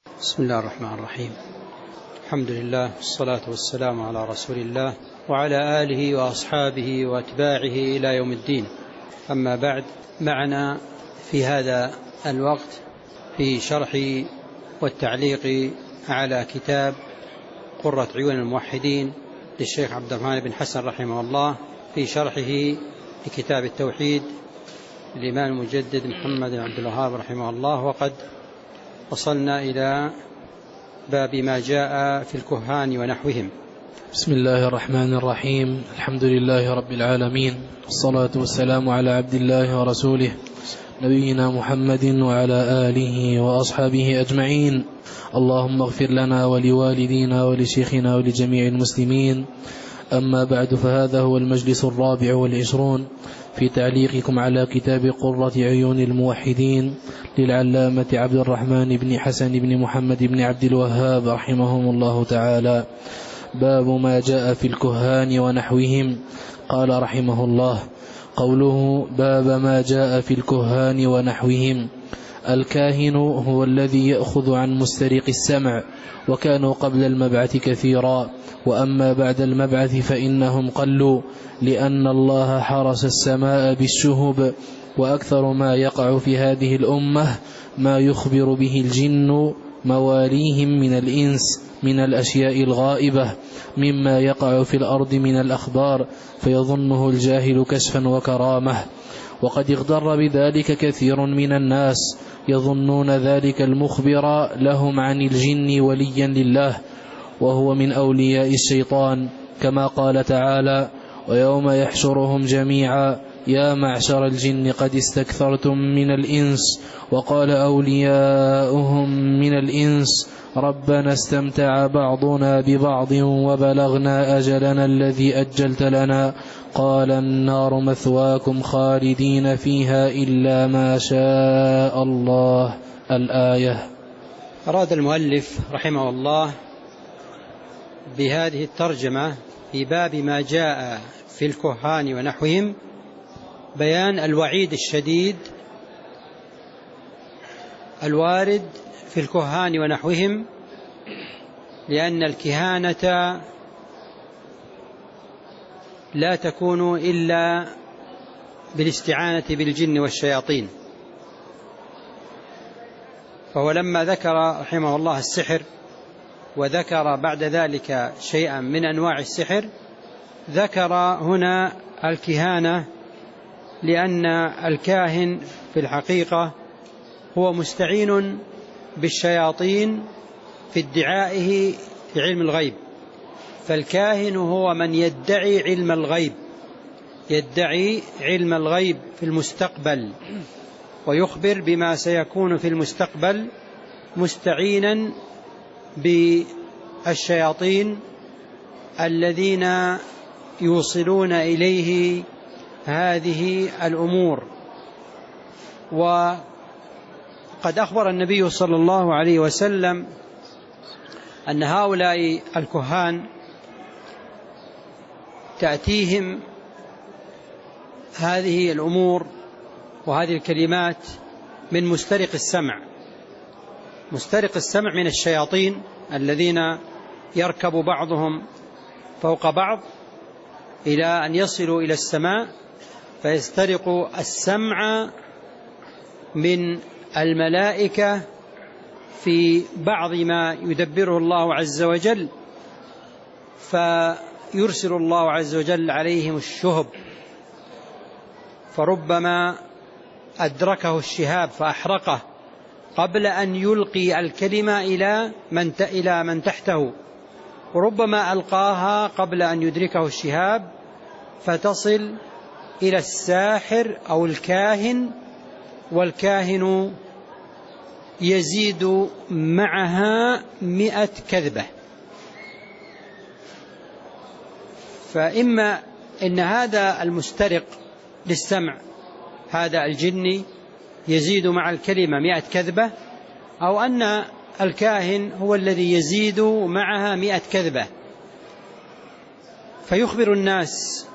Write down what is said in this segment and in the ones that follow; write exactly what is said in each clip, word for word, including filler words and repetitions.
بسم الله الرحمن الرحيم. الحمد لله والصلاة والسلام على رسول الله وعلى آله وأصحابه وأتباعه إلى يوم الدين. أما بعد، معنا في هذا الوقت في شرح والتعليق على كتاب قرة عيون الموحدين للشيخ عبد الرحمن بن حسن رحمه الله، في شرحه لكتاب التوحيد للإمام المجدد محمد بن عبد الوهاب رحمه الله. وقد وصلنا إلى باب ما جاء في الكهان ونحوهم. بسم الله الرحمن الرحيم. الحمد لله رب العالمين، والصلاة والسلام على عبد الله ورسوله نبينا محمد وعلى آله وأصحابه أجمعين. اللهم اغفر لنا ولوالدينا ولشيخنا ولجميع المسلمين. أما بعد، فهذا هو المجلس الرابع والعشرون في تعليقكم على كتاب قرة عيون الموحدين للعلامة عبد الرحمن بن حسن بن محمد بن عبد الوهاب رحمهم الله تعالى. باب ما جاء في الكهان ونحوهم. قال رحمه الله: قوله باب ما جاء في الكهان ونحوهم. الكاهن هو الذي يأخذ عن مسترق السمع، وكانوا قبل المبعث كثيرا، وأما بعد المبعث فإنهم قلوا، لأن الله حرس السماء بالشهب. وأكثر ما يقع في هذه الأمة ما يخبر به الجن مواليهم من الإنس من الأشياء الغائبة، مما يقع في الأرض من الأخبار، فيظنه الجاهل كشفا وكرامة. وقد اغتر بذلك كثير من الناس، يظنون ذلك المخبر لهم عن الجن وليا لله، وهو من أولياء الشيطان، كما قال تعالى: ويوم يحشرهم جميعا يا معشر الجن قد استكثرتم من الإنس. وقال أولياؤهم من الإنس: ربنا استمتع بعضنا ببعض وبلغنا أجلنا الذي أجلت لنا، قال النار مثواكم خالدين فيها إلا ما شاء الله. الآية. أراد المؤلف رحمه الله بهذه الترجمة في باب ما جاء في الكهان ونحوهم بيان الوعيد الشديد الوارد في الكهان ونحوهم، لأن الكهانة لا تكون إلا بالاستعانة بالجن والشياطين. فهو لما ذكر رحمه الله السحر، وذكر بعد ذلك شيئا من أنواع السحر، ذكر هنا الكهانة، لأن الكاهن في الحقيقة هو مستعين بالشياطين في ادعائه في علم الغيب. فالكاهن هو من يدعي علم الغيب، يدعي علم الغيب في المستقبل، ويخبر بما سيكون في المستقبل، مستعينا بالشياطين الذين يوصلون إليه هذه الأمور. وقد أخبر النبي صلى الله عليه وسلم أن هؤلاء الكهان تأتيهم هذه الأمور وهذه الكلمات من مسترق السمع. مسترق السمع من الشياطين الذين يركب بعضهم فوق بعض إلى أن يصلوا إلى السماء، فيسترق السمع من الملائكة في بعض ما يدبره الله عز وجل، فيرسل الله عز وجل عليهم الشهب، فربما أدركه الشهاب فأحرقه قبل أن يلقي الكلمة إلى من إلى من تحته، وربما ألقاها قبل أن يدركه الشهاب فتصل إلى الساحر أو الكاهن، والكاهن يزيد معها مئة كذبة. فإما إن هذا المسترق للسمع، هذا الجني، يزيد مع الكلمة مئة كذبة، أو أن الكاهن هو الذي يزيد معها مئة كذبة، فيخبر الناس،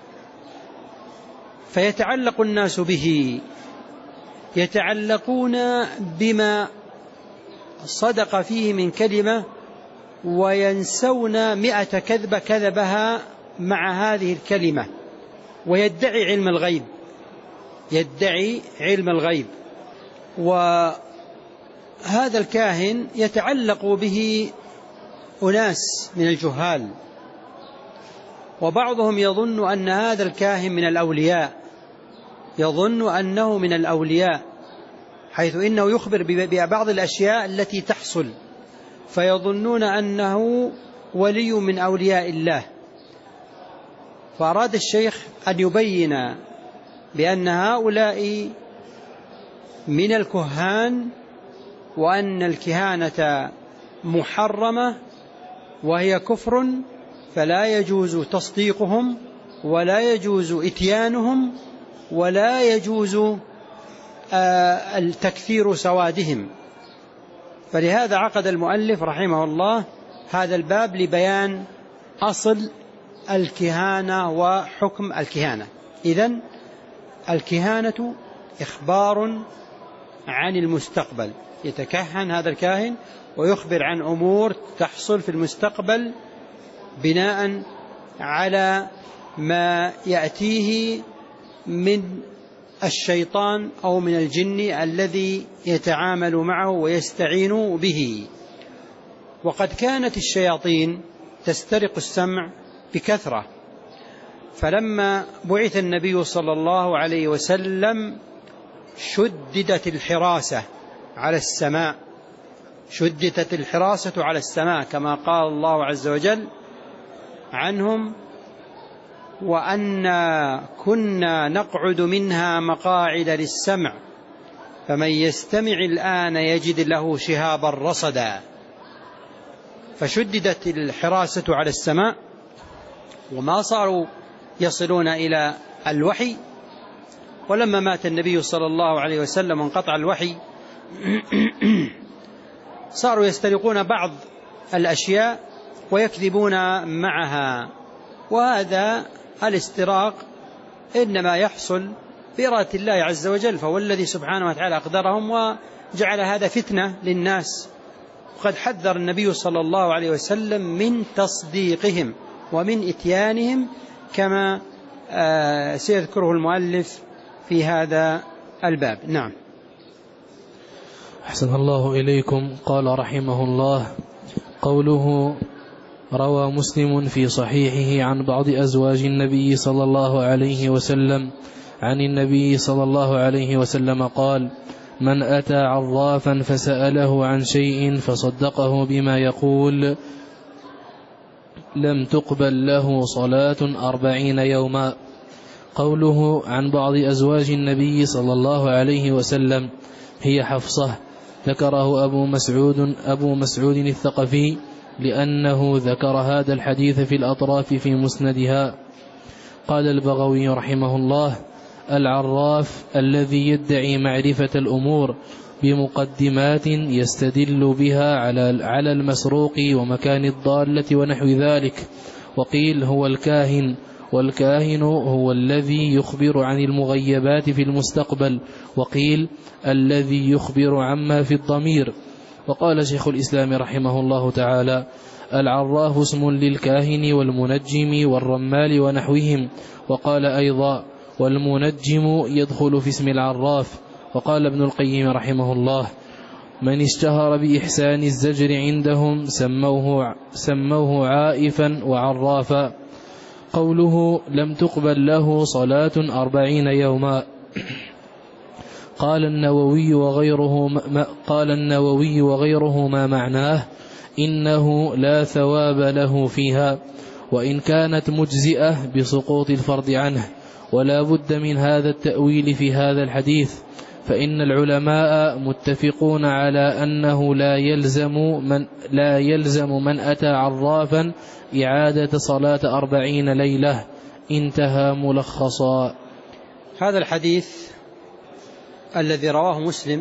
فيتعلق الناس به، يتعلقون بما صدق فيه من كلمة وينسون مئة كذبة كذبها مع هذه الكلمة، ويدعي علم الغيب، يدعي علم الغيب. وهذا الكاهن يتعلق به أناس من الجهال، وبعضهم يظن أن هذا الكاهن من الأولياء، يظن أنه من الأولياء، حيث إنه يخبر ببعض الأشياء التي تحصل، فيظنون أنه ولي من أولياء الله. فأراد الشيخ أن يبين بأن هؤلاء من الكهان، وأن الكهانة محرمة وهي كفر، فلا يجوز تصديقهم ولا يجوز إتيانهم ولا يجوز التكثير سوادهم. فلهذا عقد المؤلف رحمه الله هذا الباب لبيان أصل الكهانة وحكم الكهانة. إذن الكهانة إخبار عن المستقبل، يتكهن هذا الكاهن ويخبر عن أمور تحصل في المستقبل بناء على ما يأتيه من الشيطان أو من الجن الذي يتعامل معه ويستعين به. وقد كانت الشياطين تسترق السمع بكثرة، فلما بعث النبي صلى الله عليه وسلم شددت الحراسة على السماء، شددت الحراسة على السماء كما قال الله عز وجل عنهم: وأنا كنا نقعد منها مقاعد للسمع فمن يستمع الآن يجد له شهابا رصدا. فشددت الحراسة على السماء، وما صاروا يصلون إلى الوحي. ولما مات النبي صلى الله عليه وسلم وانقطع الوحي صاروا يسترقون بعض الأشياء ويكذبون معها، وهذا الاستراق إنما يحصل بإرادة الله عز وجل، فهو الذي سبحانه وتعالى أقدرهم وجعل هذا فتنة للناس. وقد حذر النبي صلى الله عليه وسلم من تصديقهم ومن إتيانهم كما سيذكره المؤلف في هذا الباب. نعم. أحسن الله إليكم. قال رحمه الله: قوله: روى مسلم في صحيحه عن بعض أزواج النبي صلى الله عليه وسلم عن النبي صلى الله عليه وسلم قال: من أتى عرافا فسأله عن شيء فصدقه بما يقول لم تقبل له صلاة أربعين يوما. قوله عن بعض أزواج النبي صلى الله عليه وسلم هي حفصة، ذكره أبو مسعود أبو مسعود الثقفي لأنه ذكر هذا الحديث في الأطراف في مسندها. قال البغوي رحمه الله: العراف الذي يدعي معرفة الأمور بمقدمات يستدل بها على على المسروق ومكان الضالة ونحو ذلك. وقيل هو الكاهن، والكاهن هو الذي يخبر عن المغيبات في المستقبل، وقيل الذي يخبر عما في الضمير. وقال شيخ الإسلام رحمه الله تعالى: العراف اسم للكاهن والمنجم والرمال ونحوهم. وقال أيضا: والمنجم يدخل في اسم العراف. وقال ابن القيم رحمه الله: من اشتهر بإحسان الزجر عندهم سموه, سموه عائفا وعرافا. قوله لم تقبل له صلاة أربعين يوما. قال النووي وغيره ما قال النووي وغيره ما معناه إنه لا ثواب له فيها، وإن كانت مجزئة بسقوط الفرض عنه. ولا بد من هذا التأويل في هذا الحديث، فإن العلماء متفقون على أنه لا يلزم من, لا يلزم من أتى عرافا إعادة صلاة أربعين ليلة. انتهى ملخصا. هذا الحديث الذي رواه مسلم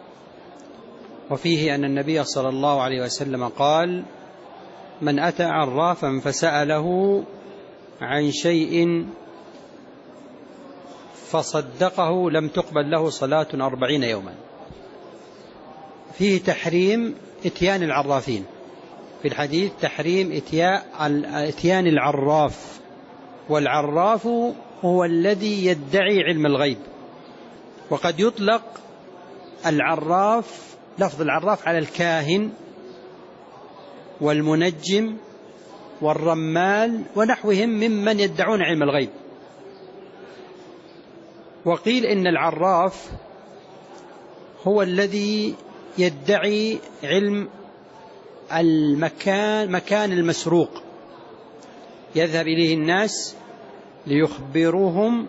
وفيه أن النبي صلى الله عليه وسلم قال: من أتى عرافا فسأله عن شيء فصدقه لم تقبل له صلاة أربعين يوما. فيه تحريم إتيان العرافين، في الحديث تحريم إتيان العراف، والعراف هو الذي يدعي علم الغيب. وقد يطلق العراف، لفظ العراف، على الكاهن والمنجم والرمال ونحوهم ممن يدعون علم الغيب. وقيل إن العراف هو الذي يدعي علم المكان مكان المسروق، يذهب إليه الناس ليخبروهم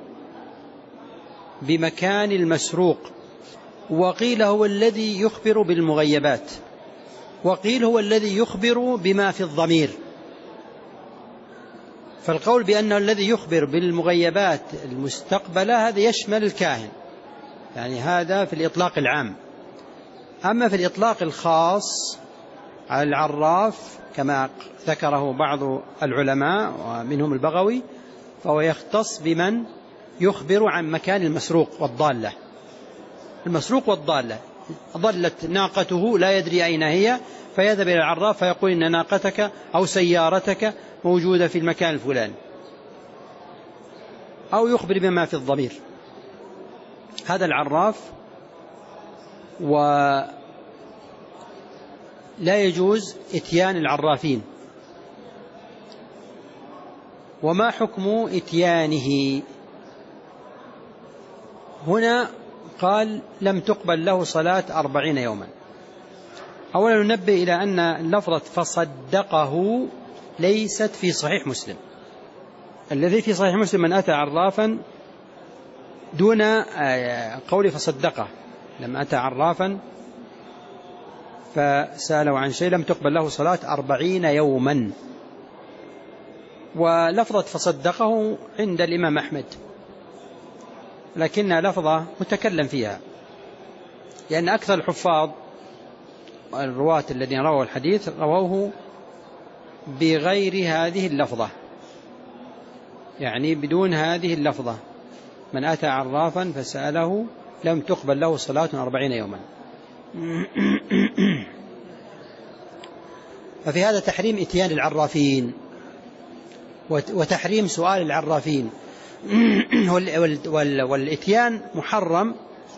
بمكان المسروق. وقيل هو الذي يخبر بالمغيبات، وقيل هو الذي يخبر بما في الضمير. فالقول بأنه الذي يخبر بالمغيبات المستقبلة هذا يشمل الكاهن، يعني هذا في الإطلاق العام. أما في الإطلاق الخاص على العراف كما ذكره بعض العلماء ومنهم البغوي، فهو يختص بمن يخبر عن مكان المسروق والضالة. المسروق والضالة، ضلت ناقته لا يدري أين هي، فيذهب إلى العراف فيقول إن ناقتك أو سيارتك موجودة في المكان الفلاني، أو يخبر بما في الضمير. هذا العراف. ولا يجوز إتيان العرافين. وما حكم إتيانه؟ هنا قال لم تقبل له صلاة أربعين يوما. أولا ننبه إلى أن لفظة فصدقه ليست في صحيح مسلم. الذي في صحيح مسلم من أتى عرافا دون قول فصدقه، لما أتى عرافا فسأله عن شيء لم تقبل له صلاة أربعين يوما. ولفظة فصدقه عند الإمام أحمد، لكنها لفظة متكلم فيها، لأن أكثر الحفاظ الرواة الذين رووا الحديث رووه بغير هذه اللفظة، يعني بدون هذه اللفظة: من أتى عرافا فسأله لم تقبل له صلاة أربعين يوما. ففي هذا تحريم إتيان العرافين وتحريم سؤال العرافين. والإتيان محرم،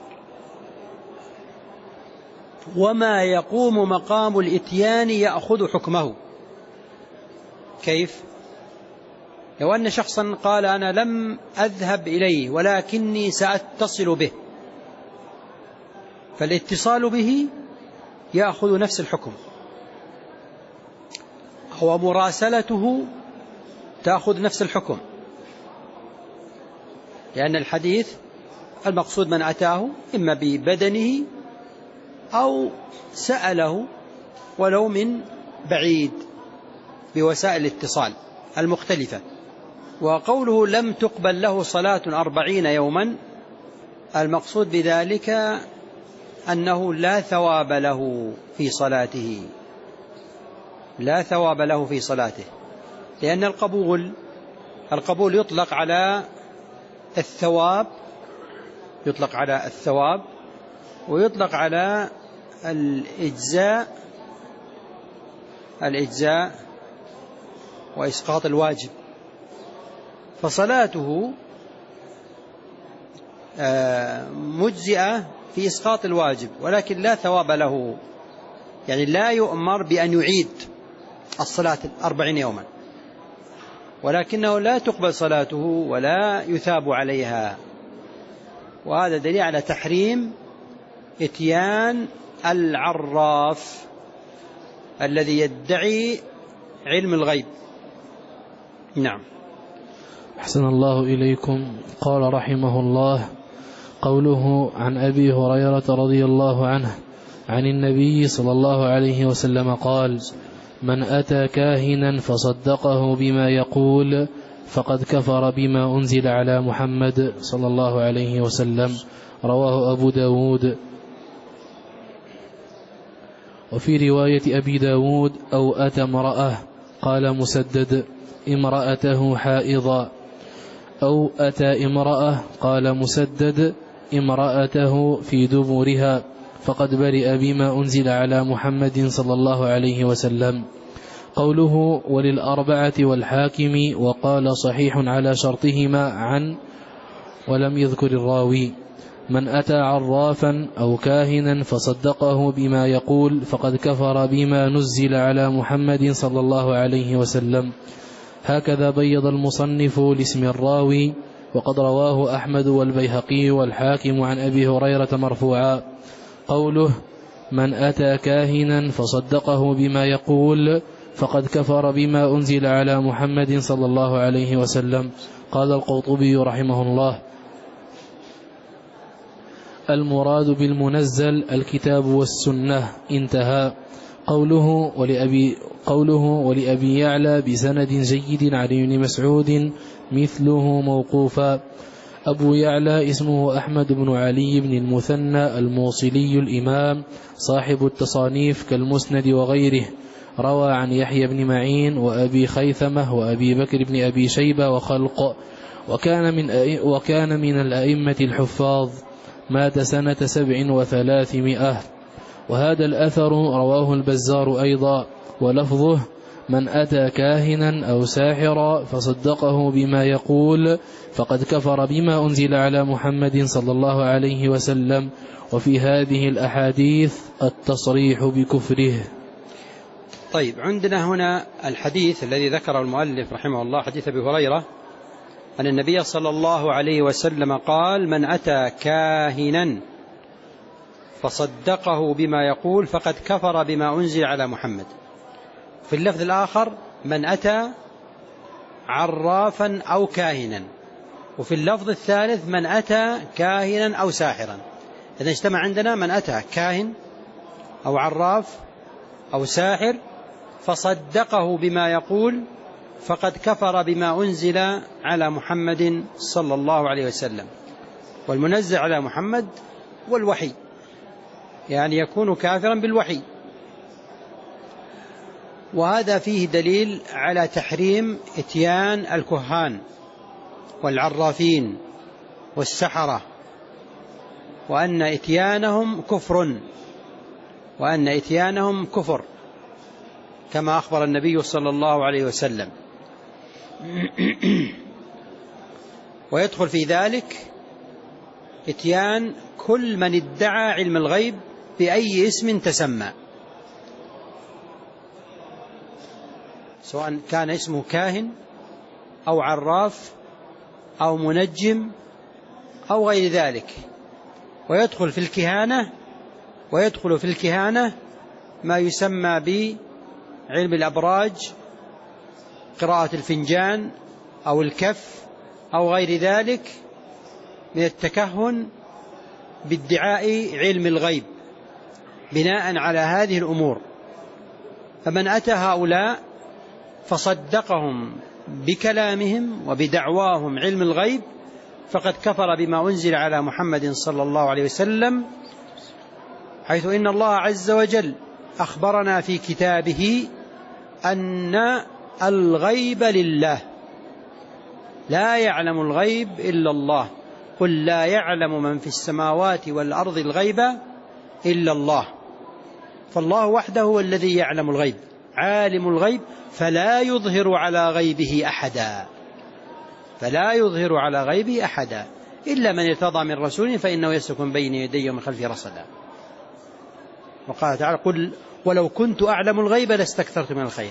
وما يقوم مقام الإتيان يأخذ حكمه. كيف؟ لو أن شخصا قال أنا لم أذهب إليه ولكني سأتصل به، فالاتصال به يأخذ نفس الحكم، ومراسلته تأخذ نفس الحكم، لأن الحديث المقصود من أتاه إما ببدنه أو سأله ولو من بعيد بوسائل الاتصال المختلفة. وقوله لم تقبل له صلاة أربعين يوما، المقصود بذلك أنه لا ثواب له في صلاته، لا ثواب له في صلاته، لأن القبول القبول يطلق على الثواب، يطلق على الثواب ويطلق على الإجزاء الإجزاء وإسقاط الواجب. فصلاته مجزئة في إسقاط الواجب، ولكن لا ثواب له، يعني لا يؤمر بأن يعيد الصلاة أربعين يوما، ولكنه لا تقبل صلاته ولا يثاب عليها. وهذا دليل على تحريم إتيان العراف الذي يدعي علم الغيب. نعم. أحسن الله إليكم. قال رحمه الله: قوله عن أبي هريرة رضي الله عنه عن النبي صلى الله عليه وسلم قال: من أتى كاهنا فصدقه بما يقول فقد كفر بما أنزل على محمد صلى الله عليه وسلم. رواه أبو داود. وفي رواية أبي داود: أو أتى امرأة، قال مسدد: امرأته حائضا. أو أتى امرأة، قال مسدد: امرأته في دبرها، فقد برئ بما أنزل على محمد صلى الله عليه وسلم. قوله وللأربعة والحاكم وقال صحيح على شرطهما عن ولم يذكر الراوي. من أتى عرافا أو كاهنا فصدقه بما يقول فقد كفر بما نزل على محمد صلى الله عليه وسلم. هكذا بيض المصنف لاسم الراوي، وقد رواه أحمد والبيهقي والحاكم عن أبي هريرة مرفوعا. قوله من أتى كاهنا فصدقه بما يقول فقد كفر بما أنزل على محمد صلى الله عليه وسلم. قال القرطبي رحمه الله: المراد بالمنزل الكتاب والسنة. انتهى. قوله ولأبي, قوله ولأبي يعلى بسند جيد عن ابن مسعود مثله موقوفا. أبو يعلى اسمه أحمد بن علي بن المثنى الموصلي الإمام صاحب التصانيف كالمسند وغيره، روى عن يحيى بن معين وأبي خيثمة وأبي بكر بن أبي شيبة وخلق، وكان من, وكان من الأئمة الحفاظ، مات سنة سبع وثلاثمائة. وهذا الأثر رواه البزار أيضا، ولفظه من أتى كاهنا أو ساحرا فصدقه بما يقول فقد كفر بما أنزل على محمد صلى الله عليه وسلم. وفي هذه الأحاديث التصريح بكفره. طيب، عندنا هنا الحديث الذي ذكره المؤلف رحمه الله، حديث أبي هريرة أن النبي صلى الله عليه وسلم قال: من أتى كاهنا فصدقه بما يقول فقد كفر بما أنزل على محمد. في اللفظ الآخر: من أتى عرافا أو كاهنا. وفي اللفظ الثالث: من أتى كاهنا أو ساحرا. إذا اجتمع عندنا من أتى كاهن أو عراف أو ساحر فصدقه بما يقول فقد كفر بما أنزل على محمد صلى الله عليه وسلم. والمنزل على محمد والوحي، يعني يكون كافرا بالوحي. وهذا فيه دليل على تحريم إتيان الكهان والعرافين والسحرة، وأن إتيانهم كفر وأن إتيانهم كفر كما أخبر النبي صلى الله عليه وسلم. ويدخل في ذلك إتيان كل من ادعى علم الغيب بأي اسم تسمى، سواء كان اسمه كاهن أو عراف أو منجم أو غير ذلك. ويدخل في الكهانة ويدخل في الكهانة ما يسمى بعلم الأبراج، قراءة الفنجان أو الكف أو غير ذلك من التكهن بادعاء علم الغيب بناء على هذه الأمور. فمن أتى هؤلاء فصدقهم بكلامهم وبدعواهم علم الغيب فقد كفر بما أنزل على محمد صلى الله عليه وسلم، حيث إن الله عز وجل أخبرنا في كتابه أن الغيب لله، لا يعلم الغيب إلا الله، قل لا يعلم من في السماوات والأرض الغيب إلا الله. فالله وحده هو الذي يعلم الغيب، عالم الغيب، فلا يظهر على غيبه أحدا فلا يظهر على غيبه أحدا إلا من ارتضى من رسول فإنه يسلك من بين يديه ومن خلفه رصدا. وقال تعالى: قل ولو كنت أعلم الغيب لاستكثرت من الخير.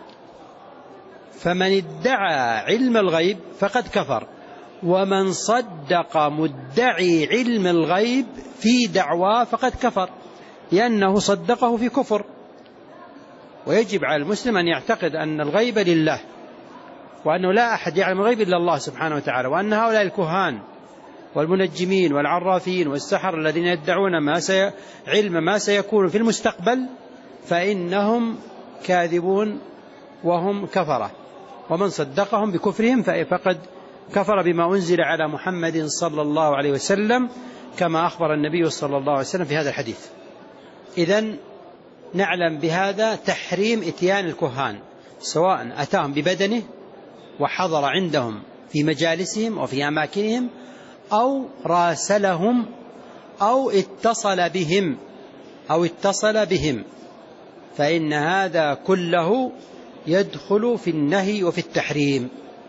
فمن ادعى علم الغيب فقد كفر، ومن صدق مدعي علم الغيب في دعواه فقد كفر، لأنه صدقه في كفر. ويجب على المسلم أن يعتقد أن الغيب لله، وأنه لا أحد يعلم الغيب إلا الله سبحانه وتعالى، وأن هؤلاء الكهان والمنجمين والعرافين والسحر الذين يدعون ما سي... علم ما سيكون في المستقبل فإنهم كاذبون وهم كفرة، ومن صدقهم بكفرهم فقد كفر بما أنزل على محمد صلى الله عليه وسلم كما أخبر النبي صلى الله عليه وسلم في هذا الحديث. إذن نعلم بهذا تحريم إتيان الكهان، سواء أتاهم ببدنه وحضر عندهم في مجالسهم وفي أماكنهم، أو راسلهم أو اتصل بهم أو اتصل بهم، فإن هذا كله يدخل في النهي وفي التحريم.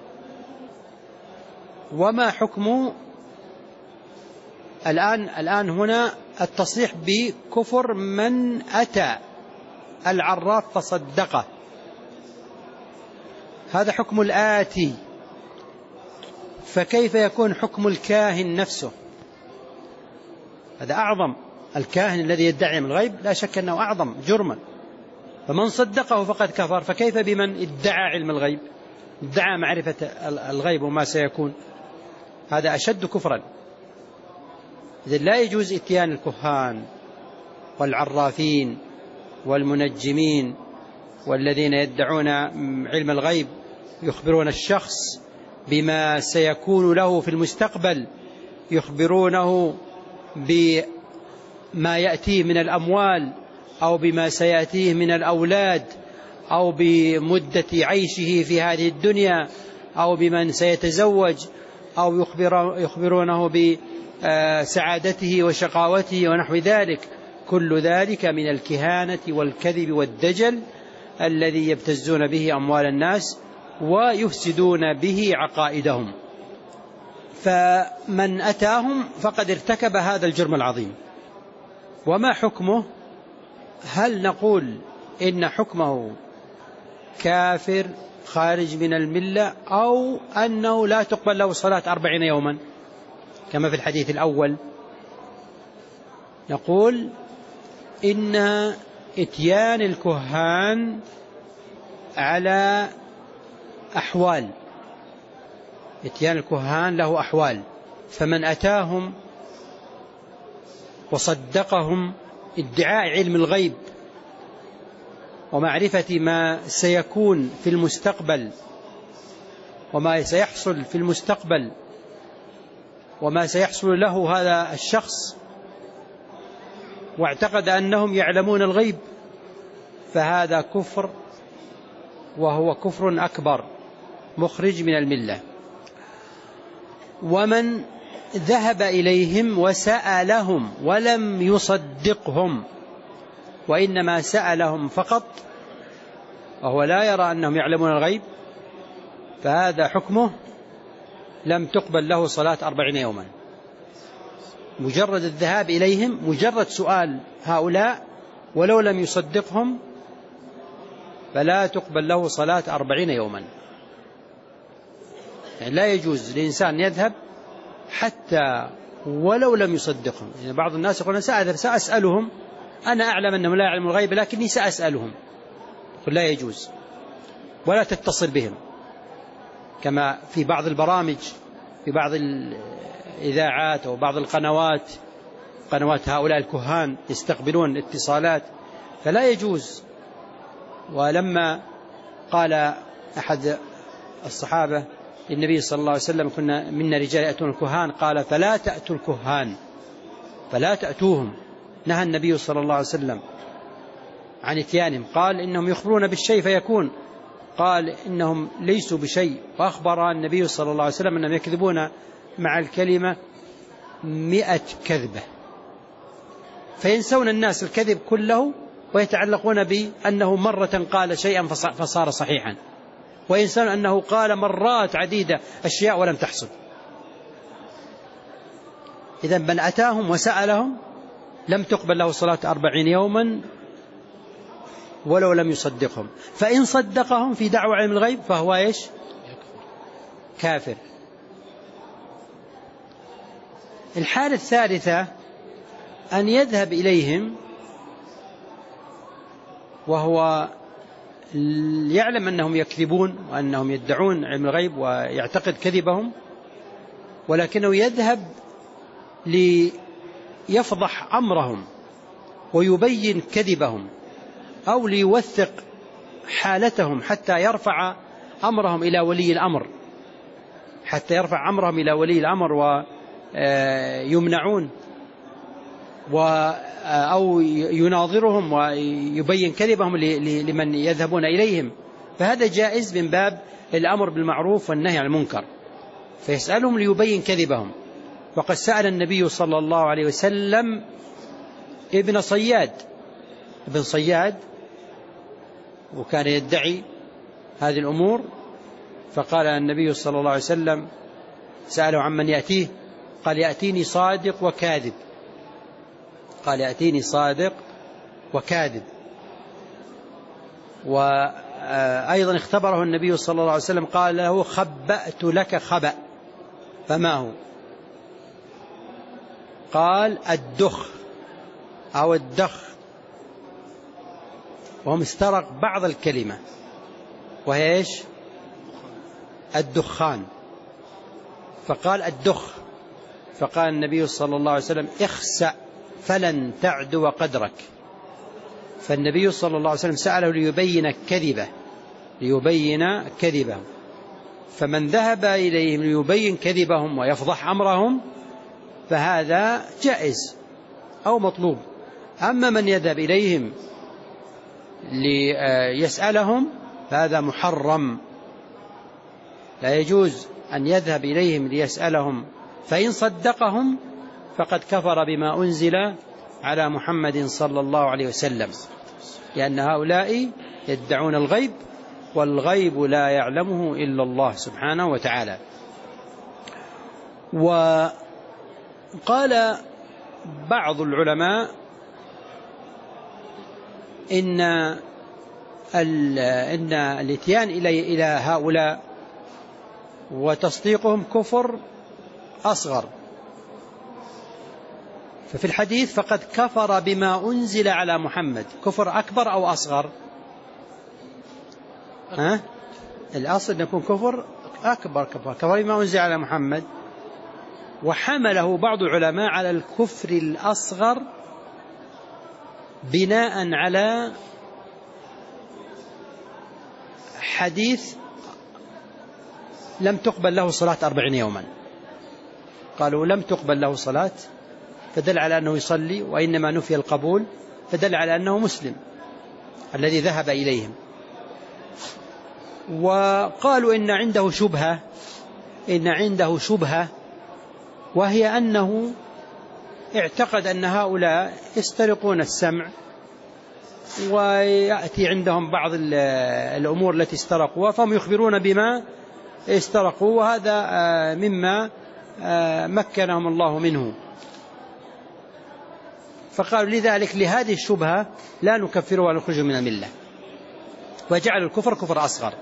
وما حكم الآن الآن هنا التصريح بكفر من أتى العراف فصدقه، هذا حكم الآتي، فكيف يكون حكم الكاهن نفسه؟ هذا أعظم، الكاهن الذي يدعي من الغيب لا شك أنه أعظم جرما، فمن صدقه فقد كفر، فكيف بمن ادعى علم الغيب، ادعى معرفة الغيب وما سيكون؟ هذا أشد كفرا. إذن لا يجوز إتيان الكهان والعرافين والمنجمين والذين يدعون علم الغيب، يخبرون الشخص بما سيكون له في المستقبل، يخبرونه بما يأتيه من الأموال أو بما سيأتيه من الأولاد أو بمدة عيشه في هذه الدنيا أو بمن سيتزوج، أو يخبر يخبرونه بسعادته وشقاوته ونحو ذلك. كل ذلك من الكهانة والكذب والدجل الذي يبتزون به أموال الناس ويفسدون به عقائدهم، فمن أتاهم فقد ارتكب هذا الجرم العظيم. وما حكمه؟ هل نقول إن حكمه كافر خارج من الملة، أو أنه لا تقبل له صلاة أربعين يوما كما في الحديث الأول؟ نقول إن إتيان الكهان على أحوال، إتيان الكهان له أحوال، فمن أتاهم وصدقهم ادعاء علم الغيب ومعرفة ما سيكون في المستقبل وما سيحصل في المستقبل وما سيحصل له هذا الشخص، واعتقد أنهم يعلمون الغيب، فهذا كفر، وهو كفر أكبر مخرج من الملة. ومن ذهب إليهم وسألهم ولم يصدقهم، وإنما سألهم فقط وهو لا يرى أنهم يعلمون الغيب، فهذا حكمه لم تقبل له صلاة أربعين يوما. مجرد الذهاب إليهم، مجرد سؤال هؤلاء ولو لم يصدقهم، فلا تقبل له صلاة أربعين يوما. يعني لا يجوز للإنسان يذهب حتى ولو لم يصدقهم. يعني بعض الناس يقولون سأذهب سأسألهم، أنا أعلم أنهم لا يعلمون الغيب لكني سأسألهم، يقول لا يجوز، ولا تتصل بهم، كما في بعض البرامج في بعض الإذاعات أو بعض القنوات، قنوات هؤلاء الكهان يستقبلون اتصالات، فلا يجوز. ولما قال أحد الصحابة النبي صلى الله عليه وسلم كنا منا رجال يأتون الكهان، قال فلا تأتوا الكهان، فلا تأتوهم، نهى النبي صلى الله عليه وسلم عن اتيانهم، قال إنهم يخبرون بالشيء فيكون، قال إنهم ليسوا بشيء، وأخبر النبي صلى الله عليه وسلم أنهم يكذبون مع الكلمة مئة كذبة، فينسون الناس الكذب كله ويتعلقون بأنه مرة قال شيئا فصار صحيحا، وينسون أنه قال مرات عديدة أشياء ولم تحصل. إذن من أتاهم وسألهم لم تقبل له صلاة أربعين يوما ولو لم يصدقهم، فإن صدقهم في دعوة علم الغيب فهو إيش؟ كافر. الحالة الثالثة أن يذهب إليهم وهو يعلم أنهم يكذبون وأنهم يدعون علم الغيب ويعتقد كذبهم، ولكنه يذهب ليفضح أمرهم ويبين كذبهم، أو ليوثق حالتهم حتى يرفع أمرهم إلى ولي الأمر، حتى يرفع أمرهم إلى ولي الأمر ويمنعون أو يناظرهم ويبين كذبهم لمن يذهبون إليهم، فهذا جائز من باب الأمر بالمعروف والنهي عن المنكر، فيسألهم ليبين كذبهم. وقد سأل النبي صلى الله عليه وسلم ابن صياد ابن صياد وكان يدعي هذه الأمور، فقال النبي صلى الله عليه وسلم سأله عمن يأتيه، قال يأتيني صادق وكاذب، قال يأتيني صادق وكاذب. وأيضا اختبره النبي صلى الله عليه وسلم قال له خبأت لك خبأ، فما هو؟ قال الدخ أو الدخ، وهم استرق بعض الكلمة وهي إيش؟ الدخان، فقال الدخ، فقال النبي صلى الله عليه وسلم اخسأ فلن تعدو قدرك. فالنبي صلى الله عليه وسلم سأله ليبين كذبه ليبين كذبه فمن ذهب إليهم ليبين كذبهم ويفضح أمرهم فهذا جائز أو مطلوب. أما من يذهب إليهم ليسألهم فهذا محرم، لا يجوز أن يذهب إليهم ليسألهم، فإن صدقهم فقد كفر بما أنزل على محمد صلى الله عليه وسلم، لأن هؤلاء يدعون الغيب والغيب لا يعلمه إلا الله سبحانه وتعالى. وقال بعض العلماء إن إن الاتيان إلى هؤلاء وتصديقهم كفر أصغر، ففي الحديث فقد كفر بما أنزل على محمد، كفر أكبر أو أصغر؟ ها؟ الأصل أن يكون كفر أكبر، كفر كفر بما أنزل على محمد. وحمله بعض العلماء على الكفر الأصغر بناء على حديث لم تقبل له صلاة أربعين يوما، قالوا لم تقبل له صلاة فدل على أنه يصلي، وإنما نفي القبول فدل على أنه مسلم الذي ذهب إليهم. وقالوا إن عنده شبهة إن عنده شبهة وهي أنه اعتقد أن هؤلاء يسترقون السمع ويأتي عندهم بعض الأمور التي استرقوها فهم يخبرون بما استرقوا، وهذا مما مكنهم الله منه. فقالوا لذلك لهذه الشبهة لا نكفره ونخرج من الملة، وجعل الكفر كفر أصغر.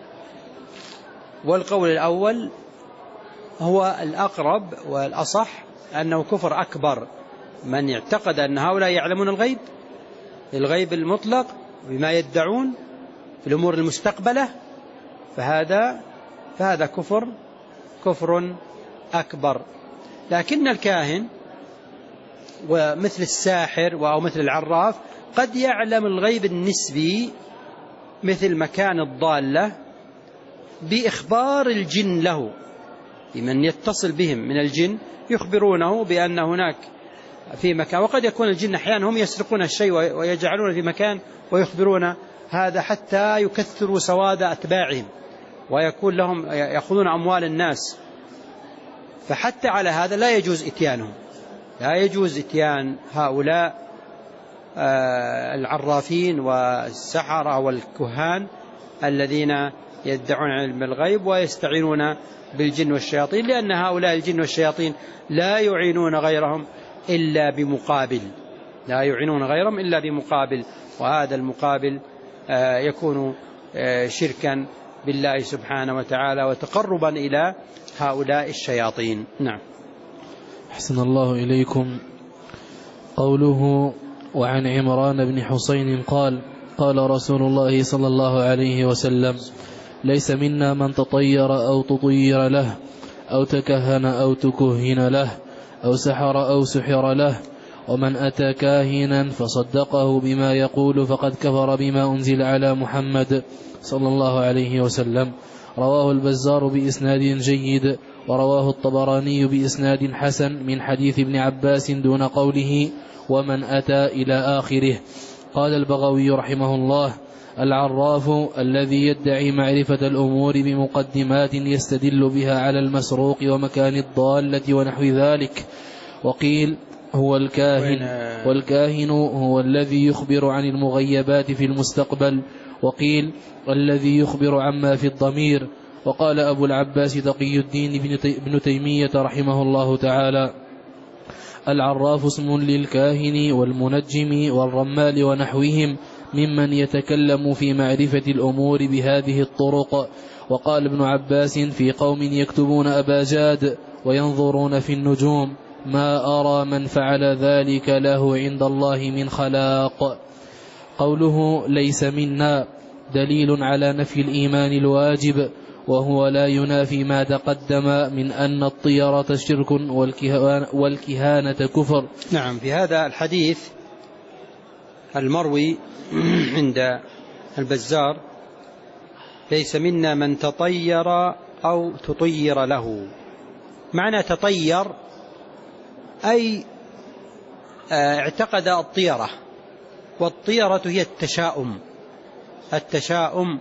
والقول الأول هو الأقرب والأصح، أنه كفر أكبر. من اعتقد أن هؤلاء يعلمون الغيب الغيب المطلق بما يدعون في الأمور المستقبلة فهذا فهذا كفر كفر أكبر. لكن الكاهن ومثل الساحر أو مثل العراف قد يعلم الغيب النسبي مثل مكان الضالة بإخبار الجن له، بمن يتصل بهم من الجن يخبرونه بأن هناك في مكان، وقد يكون الجن أحيانا هم يسرقون الشيء ويجعلون في مكان ويخبرون هذا حتى يكثروا سواد أتباعهم ويكون لهم يأخذون أموال الناس. فحتى على هذا لا يجوز إتيانهم، لا يجوز إتيان هؤلاء العرافين والسحرة والكهان الذين يدعون علم الغيب ويستعينون بالجن والشياطين، لأن هؤلاء الجن والشياطين لا يعينون غيرهم إلا بمقابل لا يعينون غيرهم إلا بمقابل وهذا المقابل يكون شركا بالله سبحانه وتعالى وتقربا إلى هؤلاء الشياطين. نعم. أحسن الله إليكم. قوله وعن عمران بن حسين قال قال رسول الله صلى الله عليه وسلم ليس منا من تطير أو تطير له أو تكهن أو تكهن له أو سحر أو سحر له، ومن أتى كاهنا فصدقه بما يقول فقد كفر بما أنزل على محمد صلى الله عليه وسلم. رواه البزار بإسناد جيد، ورواه الطبراني بإسناد حسن من حديث ابن عباس دون قوله ومن أتى إلى آخره. قال البغوي رحمه الله العراف الذي يدعي معرفة الأمور بمقدمات يستدل بها على المسروق ومكان الضالة ونحو ذلك. وقيل هو الكاهن والكاهن هو الذي يخبر عن المغيبات في المستقبل، وقيل الذي يخبر عما في الضمير. وقال أبو العباس تقي الدين بن تيمية رحمه الله تعالى: العراف اسم للكاهن والمنجم والرمال ونحوهم ممن يتكلم في معرفة الأمور بهذه الطرق. وقال ابن عباس في قوم يكتبون أباجاد وينظرون في النجوم: ما أرى من فعل ذلك له عند الله من خلاق. قوله ليس منا دليل على نفي الإيمان الواجب، وهو لا ينافي ما تقدم من أن الطيرة شرك والكهانة كفر. نعم. في هذا الحديث المروي عند البزار: ليس منا من تطير أو تطير له. معنى تطير أي اعتقد الطيرة، والطيرة هي التشاؤم التشاؤم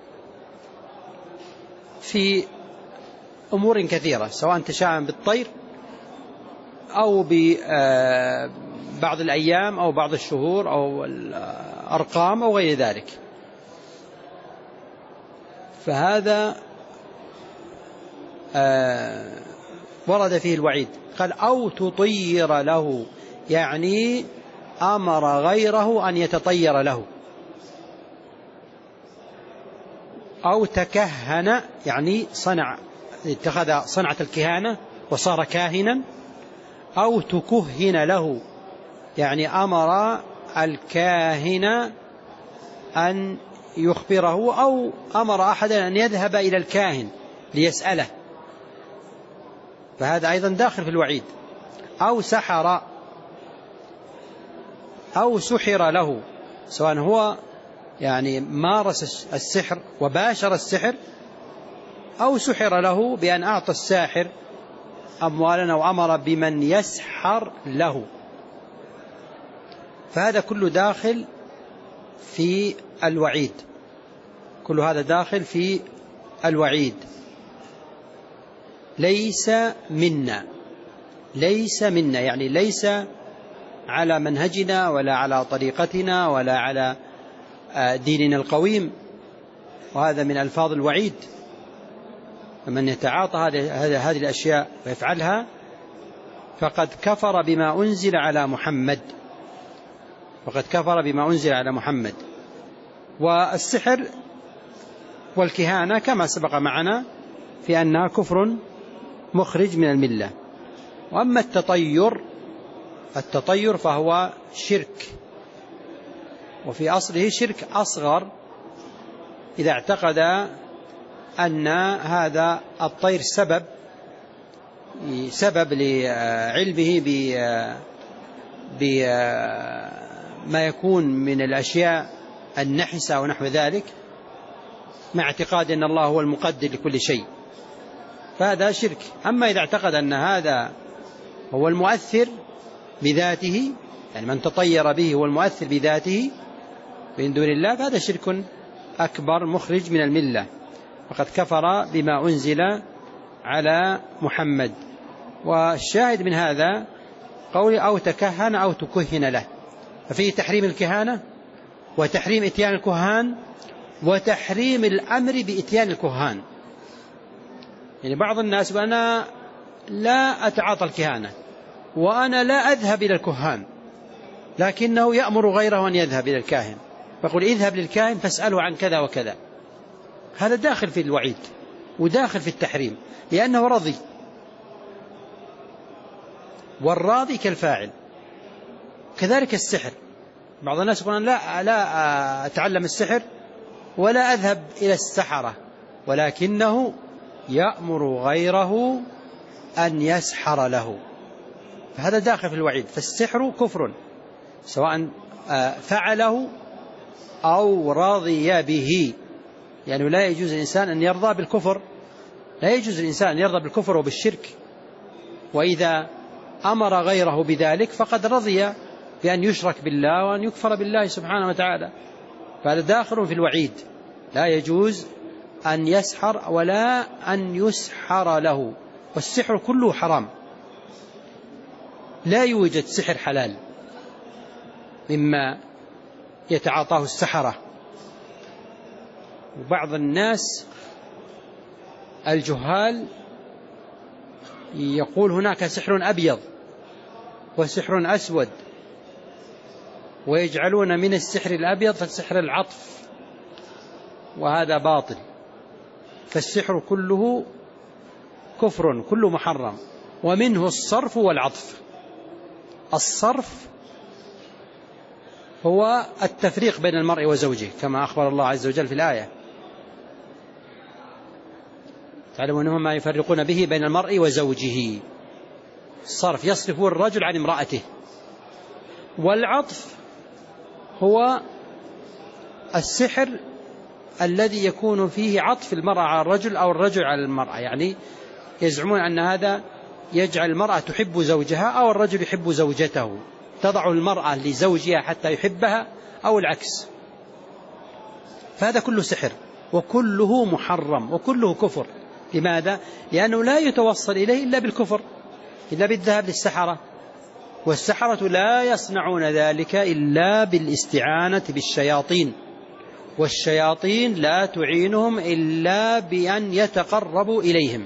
في أمور كثيرة، سواء تشاؤم بالطير أو ببعض الأيام أو بعض الشهور أو الأرقام أو غير ذلك. فهذا ورد فيه الوعيد، قال أو تطير له، يعني أمر غيره أن يتطير له. أو تكهن، يعني صنع اتخذ صنعة الكهانة وصار كاهنا. أو تكهن له، يعني أمر الكاهن أن يخبره، أو أمر أحدا أن يذهب إلى الكاهن ليسأله، فهذا أيضا داخل في الوعيد. أو سحر أو سحر له، سواء هو يعني مارس السحر وباشر السحر، أو سحر له بأن أعطى الساحر أموالا أو أمر بمن يسحر له، فهذا كله داخل في الوعيد. كل هذا داخل في الوعيد. ليس منا، ليس منا يعني ليس على منهجنا ولا على طريقتنا ولا على ديننا القويم، وهذا من ألفاظ الوعيد. فمن يتعاطى هذه الأشياء ويفعلها فقد كفر بما أنزل على محمد فقد كفر بما أنزل على محمد. والسحر والكهانة كما سبق معنا في أنها كفر مخرج من الملة. وأما التطير التطير فهو شرك، وفي أصله شرك أصغر، إذا اعتقد أن هذا الطير سبب سبب لعلمه بما يكون من الأشياء النحسة ونحو ذلك، مع اعتقاد أن الله هو المقدر لكل شيء، فهذا شرك. أما إذا اعتقد أن هذا هو المؤثر بذاته، يعني من تطير به هو المؤثر بذاته من دون الله، فهذا شرك أكبر مخرج من الملة، فقد كفر بما أنزل على محمد. والشاهد من هذا قول أو تكهن أو تكهن له، ففيه تحريم الكهانة وتحريم إتيان الكهان وتحريم الأمر بإتيان الكهان. يعني بعض الناس وأنا لا أتعاطى الكهانة وأنا لا أذهب إلى الكهان، لكنه يأمر غيره أن يذهب إلى الكاهن، فقل اذهب للكاهن فاسأله عن كذا وكذا. هذا داخل في الوعيد وداخل في التحريم، لأنه رضي، والراضي كالفاعل. كذلك السحر، بعض الناس يقولون لا لا أتعلم السحر ولا أذهب إلى السحرة، ولكنه يأمر غيره أن يسحر له، فهذا داخل في الوعيد. فالسحر كفر سواء فعله أو رضي به، يعني لا يجوز الإنسان أن يرضى بالكفر، لا يجوز الإنسان أن يرضى بالكفر وبالشرك، وإذا أمر غيره بذلك فقد رضي بأن يشرك بالله وأن يكفر بالله سبحانه وتعالى، فهذا داخل في الوعيد. لا يجوز أن يسحر ولا أن يسحر له، والسحر كله حرام. لا يوجد سحر حلال مما يتعاطاه السحرة. وبعض الناس الجهال يقول هناك سحر أبيض وسحر أسود، ويجعلون من السحر الأبيض فالسحر العطف، وهذا باطل. فالسحر كله كفر، كله محرم، ومنه الصرف والعطف. الصرف هو التفريق بين المرء وزوجه كما أخبر الله عز وجل في الآية: تعلمون أنهم ما يفرقون به بين المرء وزوجه. الصرف يصرف الرجل عن امرأته. والعطف هو السحر الذي يكون فيه عطف المرأة على الرجل أو الرجل على المرأة، يعني يزعمون أن هذا يجعل المرأة تحب زوجها أو الرجل يحب زوجته، تضع المرأة لزوجها حتى يحبها أو العكس. فهذا كله سحر وكله محرم وكله كفر. لماذا؟ لأنه لا يتوصل إليه إلا بالكفر، إلا بالذهاب للسحرة، والسحرة لا يصنعون ذلك إلا بالاستعانة بالشياطين، والشياطين لا تعينهم إلا بأن يتقربوا إليهم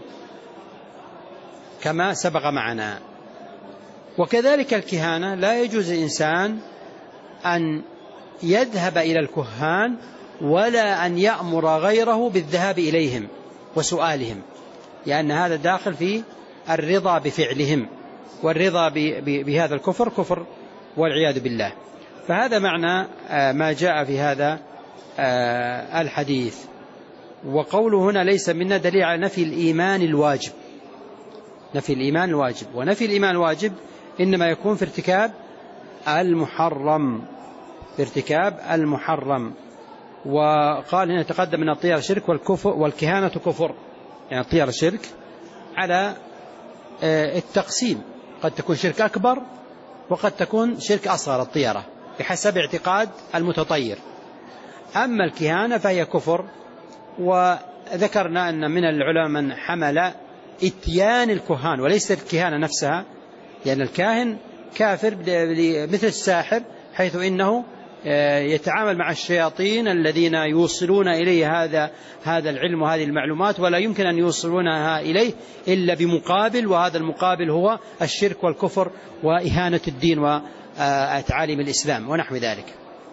كما سبق معنا. وكذلك الكهانة، لا يجوز الإنسان أن يذهب إلى الكهان ولا أن يأمر غيره بالذهاب إليهم وسؤالهم، لأن هذا داخل في الرضا بفعلهم، والرضا بهذا الكفر كفر والعياذ بالله. فهذا معنى ما جاء في هذا الحديث. وقوله هنا ليس منا دليل على نفي الإيمان الواجب. نفي الإيمان الواجب، ونفي الإيمان الواجب إنما يكون في ارتكاب المحرم، في ارتكاب المحرم. وقال هنا تقدم من الطير شرك والكفر والكهانة كفر، يعني الطير شرك على التقسيم، قد تكون شرك أكبر وقد تكون شرك أصغر الطيرة بحسب اعتقاد المتطير. أما الكهانة فهي كفر. وذكرنا أن من العلماء من حمل إتيان الكهان وليس الكهانة نفسها، لأن الكاهن كافر مثل الساحر، حيث إنه يتعامل مع الشياطين الذين يوصلون إليه هذا هذا العلم وهذه المعلومات، ولا يمكن أن يوصلونها إليه إلا بمقابل، وهذا المقابل هو الشرك والكفر وإهانة الدين وتعاليم الإسلام ونحو ذلك.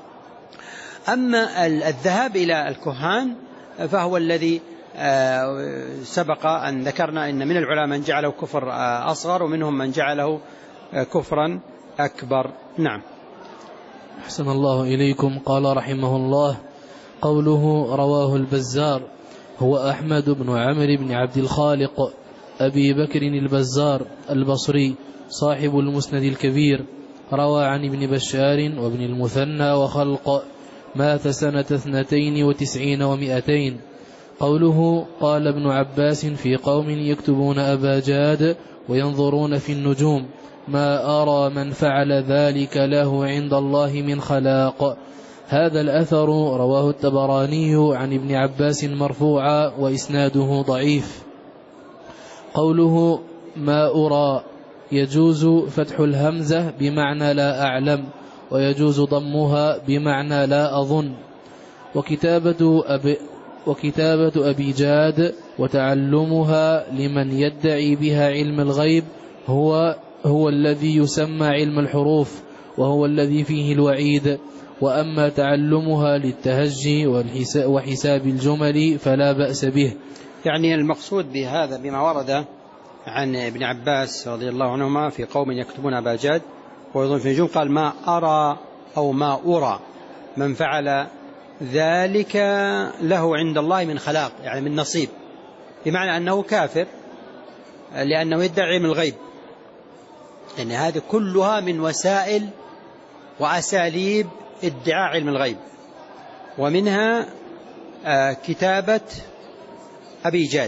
أما الذهاب إلى الكهان فهو الذي سبق أن ذكرنا إن من العلماء من جعله كفر أصغر ومنهم من جعله كفرا أكبر. نعم. أحسن الله إليكم. قال رحمه الله: قوله رواه البزار هو أحمد بن عمرو بن عبد الخالق أبي بكر البزار البصري صاحب المسند الكبير، روى عن ابن بشار وابن المثنى وخلق، مات سنة اثنتين وتسعين ومئتين. قوله قال ابن عباس في قوم يكتبون أبا جاد وينظرون في النجوم، ما أرى من فعل ذلك له عند الله من خلاق. هذا الأثر رواه الطبراني عن ابن عباس مرفوعا وإسناده ضعيف. قوله ما أرى يجوز فتح الهمزة بمعنى لا أعلم، ويجوز ضمها بمعنى لا أظن. وكتابة أبي, وكتابة أبي جاد وتعلمها لمن يدعي بها علم الغيب هو هو الذي يسمى علم الحروف، وهو الذي فيه الوعيد. وأما تعلمها للتهجي وحساب الجمل فلا بأس به. يعني المقصود بهذا بما ورد عن ابن عباس رضي الله عنهما في قوم يكتبون أبا جاد ويظن في النجوم، قال ما أرى أو ما أرى من فعل ذلك له عند الله من خلاق، يعني من نصيب، بمعنى أنه كافر لأنه يدعي علم الغيب. يعني هذه كلها من وسائل وأساليب ادعاء علم الغيب، ومنها كتابة أبي جاد،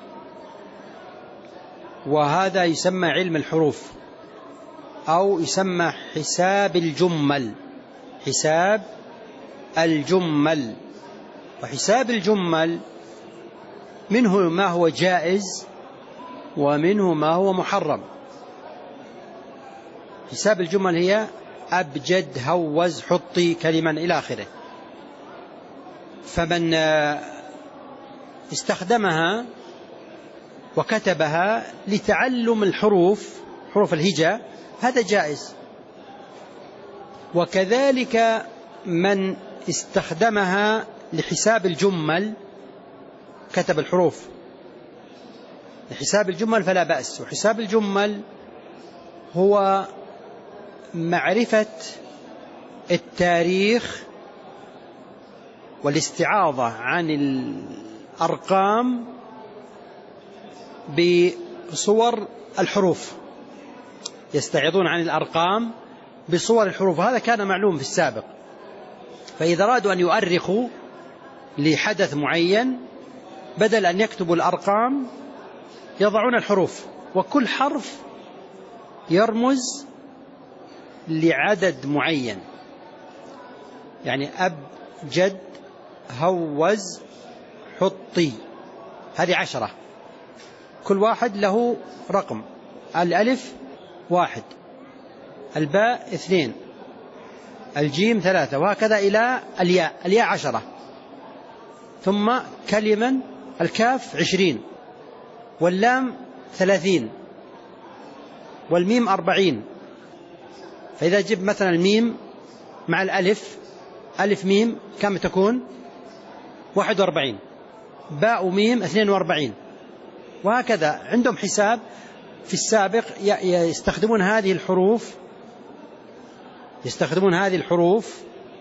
وهذا يسمى علم الحروف أو يسمى حساب الجمل. حساب الجمل وحساب الجمل منه ما هو جائز ومنه ما هو محرم. حساب الجمل هي أبجد هوز حطي كلمة إلى آخره. فمن استخدمها وكتبها لتعلم الحروف حروف الهجاء هذا جائز. وكذلك من استخدمها لحساب الجمل كتب الحروف لحساب الجمل فلا بأس. وحساب الجمل هو معرفة التاريخ والاستعاضة عن الأرقام بصور الحروف. يستعيضون عن الأرقام بصور الحروف، هذا كان معلوم في السابق. فإذا أرادوا أن يؤرخوا لحدث معين بدل أن يكتبوا الأرقام يضعون الحروف، وكل حرف يرمز لعدد معين. يعني أب جد هوز حطي هذه عشرة، كل واحد له رقم. الألف واحد، الباء اثنين، الجيم ثلاثة، وهكذا إلى الياء. الياء عشرة، ثم كلمة الكاف عشرين، واللام ثلاثين، والميم أربعين. فإذا جب مثلا الميم مع الألف، ألف ميم كم تكون؟ واحد وأربعين، باء وميم اثنين وأربعين، وهكذا. عندهم حساب في السابق يستخدمون هذه الحروف يستخدمون هذه الحروف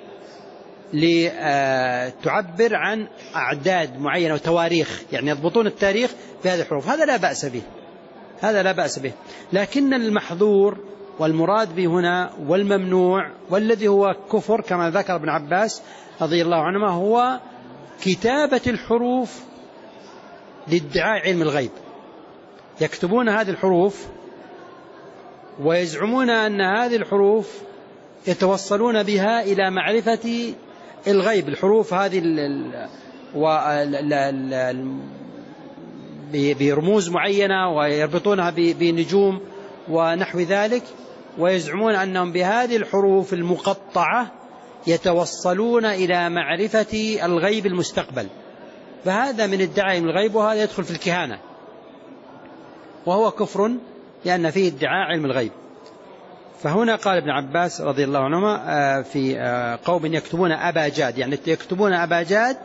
لتعبر عن أعداد معينة وتواريخ، يعني يضبطون التاريخ بهذه الحروف. هذا لا بأس به هذا لا بأس به لكن المحظور والمراد به هنا والممنوع والذي هو كفر كما ذكر ابن عباس رضي الله عنهما هو كتابة الحروف لادعاء علم الغيب. يكتبون هذه الحروف ويزعمون أن هذه الحروف يتوصلون بها إلى معرفة الغيب. الحروف هذه برموز معينة ويربطونها بنجوم ونحو ذلك، ويزعمون أنهم بهذه الحروف المقطعة يتوصلون إلى معرفة الغيب المستقبل. فهذا من ادعاء الغيب، وهذا يدخل في الكهانة، وهو كفر لأن فيه ادعاء علم الغيب. فهنا قال ابن عباس رضي الله عنهما في قوم يكتبون أبا جاد، يعني يكتبون أبا جاد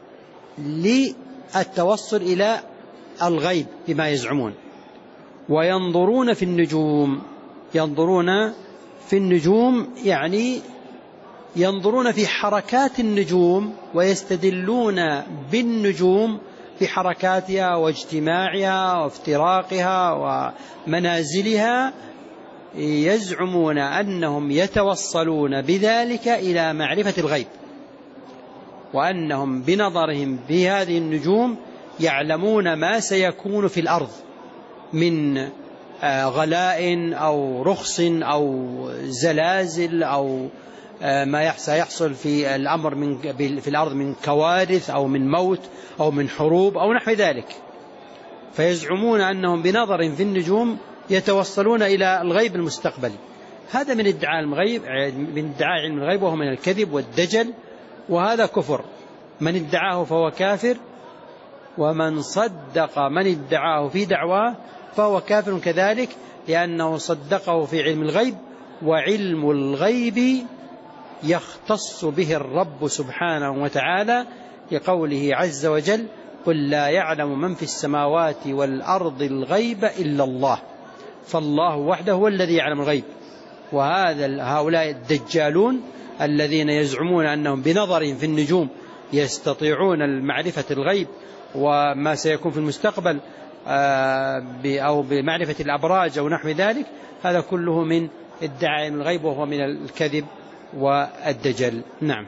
للتوصل إلى الغيب بما يزعمون. وينظرون في النجوم، ينظرون في النجوم يعني ينظرون في حركات النجوم ويستدلون بالنجوم في حركاتها واجتماعها وافتراقها ومنازلها. يزعمون أنهم يتوصلون بذلك إلى معرفة الغيب، وأنهم بنظرهم بهذه النجوم يعلمون ما سيكون في الأرض من غلاء أو رخص أو زلازل أو ما سيحصل في الأمر من في الأرض من كوارث أو من موت أو من حروب أو نحو ذلك. فيزعمون أنهم بنظر في النجوم يتوصلون إلى الغيب المستقبلي. هذا من ادعاء الغيب، من ادعاء علم الغيب، وهو من الكذب والدجل، وهذا كفر. من ادعاه فهو كافر، ومن صدق من ادعاه في دعواه فهو كافر كذلك، لأنه صدقه في علم الغيب، وعلم الغيب يختص به الرب سبحانه وتعالى لقوله عز وجل: قل لا يعلم من في السماوات والأرض الغيب إلا الله. فالله وحده هو الذي يعلم الغيب. وهذا هؤلاء الدجالون الذين يزعمون أنهم بنظر في النجوم يستطيعون معرفة الغيب وما سيكون في المستقبل أو بمعرفة الأبراج أو نحو ذلك، هذا كله من ادعاء الغيب، وهو من الكذب والدجل. نعم.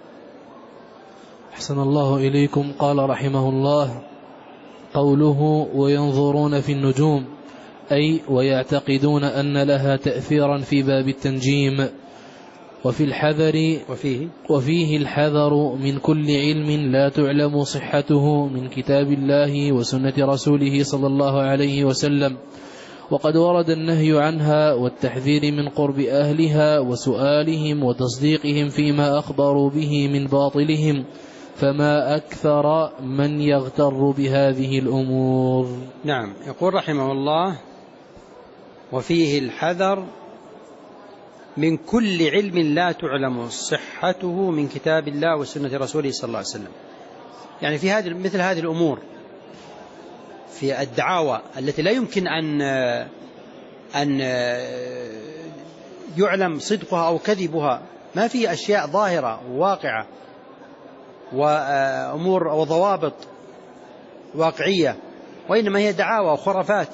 أحسن الله إليكم. قال رحمه الله: قوله وينظرون في النجوم، أي ويعتقدون أن لها تأثيرا في باب التنجيم. وفي الحذر وفيه, وفيه الحذر من كل علم لا تعلم صحته من كتاب الله وسنة رسوله صلى الله عليه وسلم، وقد ورد النهي عنها والتحذير من قرب أهلها وسؤالهم وتصديقهم فيما أخبروا به من باطلهم، فما أكثر من يغتر بهذه الأمور. نعم. يقول رحمه الله: وفيه الحذر من كل علم لا تعلم صحته من كتاب الله وسنة رسوله صلى الله عليه وسلم. يعني في هذه مثل هذه الأمور، في الدعاوى التي لا يمكن أن أن يعلم صدقها أو كذبها، ما في أشياء ظاهرة وواقعة وأمور وضوابط واقعية، وإنما هي دعاوى وخرافات،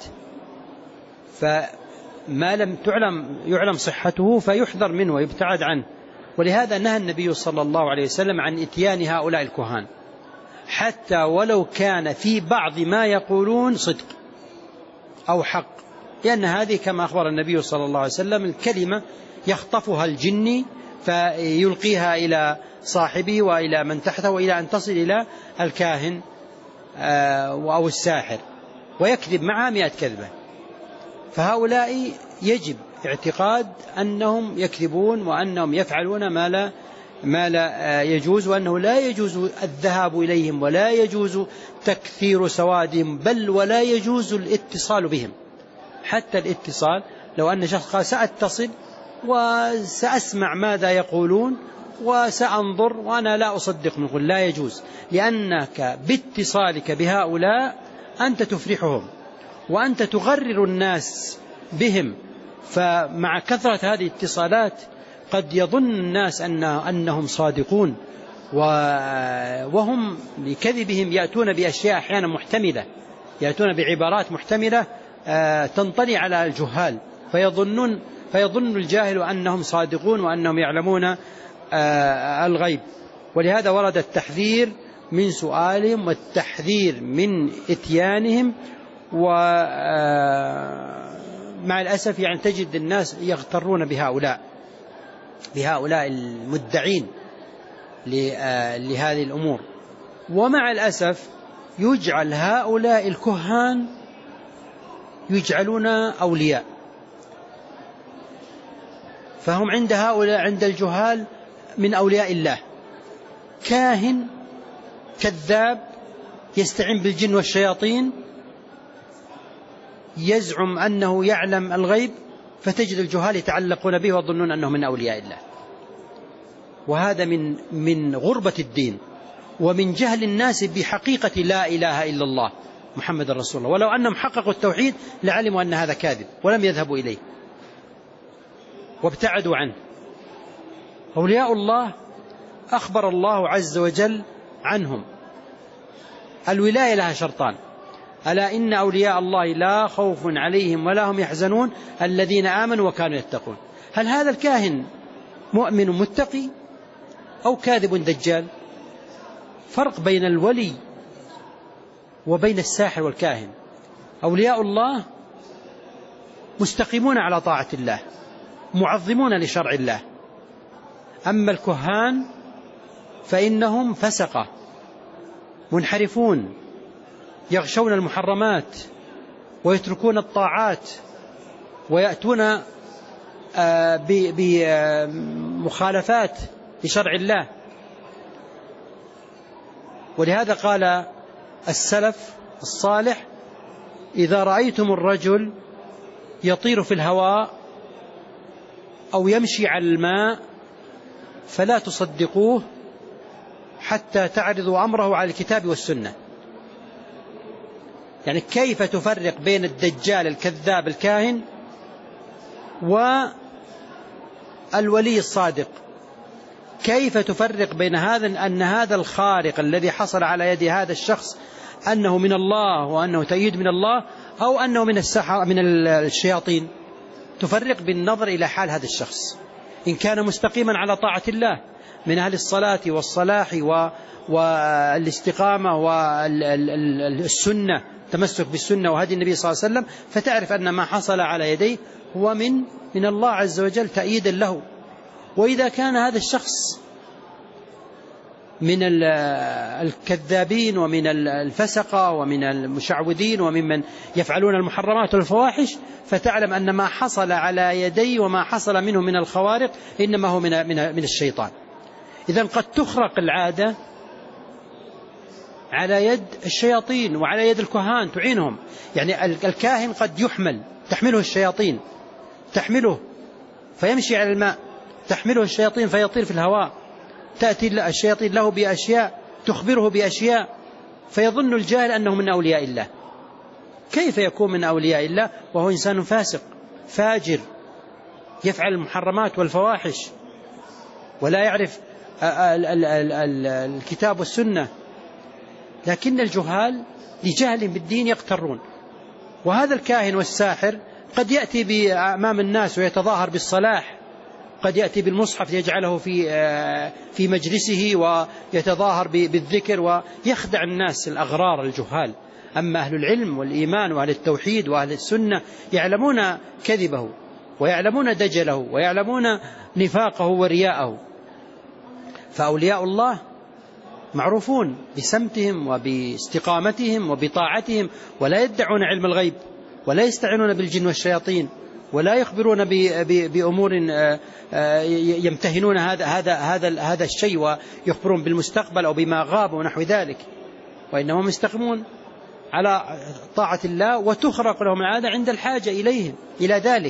فما لم تعلم يعلم صحته فيحذر منه ويبتعد عنه. ولهذا نهى النبي صلى الله عليه وسلم عن إتيان هؤلاء الكهان، حتى ولو كان في بعض ما يقولون صدق أو حق، لأن هذه كما أخبر النبي صلى الله عليه وسلم الكلمة يخطفها الجني فيلقيها إلى صاحبه وإلى من تحته وإلى أن تصل إلى الكاهن أو الساحر ويكذب معها مئة كذبة. فهؤلاء يجب اعتقاد أنهم يكذبون وأنهم يفعلون ما لا ما لا يجوز، وأنه لا يجوز الذهاب إليهم ولا يجوز تكثير سوادهم، بل ولا يجوز الاتصال بهم. حتى الاتصال، لو أن شخص قال سأتصل وسأسمع ماذا يقولون وسأنظر وأنا لا أصدق، نقول لا يجوز، لأنك باتصالك بهؤلاء أنت تفرحهم وأنت تغرر الناس بهم. فمع كثرة هذه الاتصالات قد يظن الناس أن أنهم صادقون، وهم بكذبهم يأتون بأشياء أحيانا محتملة، يأتون بعبارات محتملة تنطلي على الجهال، فيظنون فيظن الجاهل أنهم صادقون وأنهم يعلمون الغيب. ولهذا ورد التحذير من سؤالهم والتحذير من إتيانهم. ومع الأسف يعني تجد الناس يغترون بهؤلاء بهؤلاء المدعين لهذه الأمور، ومع الأسف يجعل هؤلاء الكهان يجعلون أولياء، فهم عند هؤلاء عند الجهال من أولياء الله. كاهن كذاب يستعين بالجن والشياطين يزعم أنه يعلم الغيب، فتجد الجهال يتعلقون به ويظنون أنه من أولياء الله. وهذا من من غربة الدين ومن جهل الناس بحقيقة لا إله إلا الله محمد رسول الله. ولو أنهم حققوا التوحيد لعلموا أن هذا كاذب ولم يذهبوا إليه وابتعدوا عنه. أولياء الله أخبر الله عز وجل عنهم. الولاية لها شرطان: ألا إن أولياء الله لا خوف عليهم ولا هم يحزنون الذين آمنوا وكانوا يتقون. هل هذا الكاهن مؤمن متقي أو كاذب دجال؟ فرق بين الولي وبين الساحر والكاهن. أولياء الله مستقيمون على طاعة الله، معظمون لشرع الله. أما الكهان فإنهم فسقة منحرفون، يغشون المحرمات ويتركون الطاعات ويأتون بمخالفات لشرع الله. ولهذا قال السلف الصالح: إذا رأيتم الرجل يطير في الهواء أو يمشي على الماء فلا تصدقوه حتى تعرضوا أمره على الكتاب والسنة. يعني كيف تفرق بين الدجال الكذاب الكاهن والولي الصادق؟ كيف تفرق بين هذا أن هذا الخارق الذي حصل على يد هذا الشخص أنه من الله وأنه تأييد من الله، أو أنه من السحر من الشياطين؟ تفرق بالنظر إلى حال هذا الشخص. إن كان مستقيما على طاعة الله من أهل الصلاة والصلاح والاستقامة والسنة، تمسك بالسنة وهدي النبي صلى الله عليه وسلم، فتعرف أن ما حصل على يديه هو من من الله عز وجل تأييدا له. وإذا كان هذا الشخص من الكذابين ومن الفسقة ومن المشعوذين وممن يفعلون المحرمات والفواحش، فتعلم أن ما حصل على يدي وما حصل منه من الخوارق إنما هو من من الشيطان. إذن قد تخرق العادة على يد الشياطين وعلى يد الكهان تعينهم. يعني الكاهن قد يحمل، تحمله الشياطين، تحمله فيمشي على الماء، تحمله الشياطين فيطير في الهواء، تأتي الشياطين له بأشياء تخبره بأشياء فيظن الجاهل أنه من أولياء الله. كيف يكون من أولياء الله وهو إنسان فاسق فاجر يفعل المحرمات والفواحش ولا يعرف الكتاب والسنة؟ لكن الجهال لجهل بالدين يقترون. وهذا الكاهن والساحر قد يأتي أمام الناس ويتظاهر بالصلاح، قد يأتي بالمصحف يجعله في في مجلسه ويتظاهر بالذكر ويخدع الناس الأغرار الجهال. أما أهل العلم والإيمان وأهل التوحيد وأهل السنة يعلمون كذبه ويعلمون دجله ويعلمون نفاقه ورياءه. فأولياء الله معروفون بسمتهم وباستقامتهم وبطاعتهم، ولا يدعون علم الغيب ولا يستعينون بالجن والشياطين ولا يخبرون بأمور يمتهنون هذا هذا هذا هذا الشيء ويخبرون بالمستقبل أو بما غاب ونحو ذلك، وإنهم يستقيمون على طاعة الله وتخرق لهم العادة عند الحاجة إليهم إلى ذلك.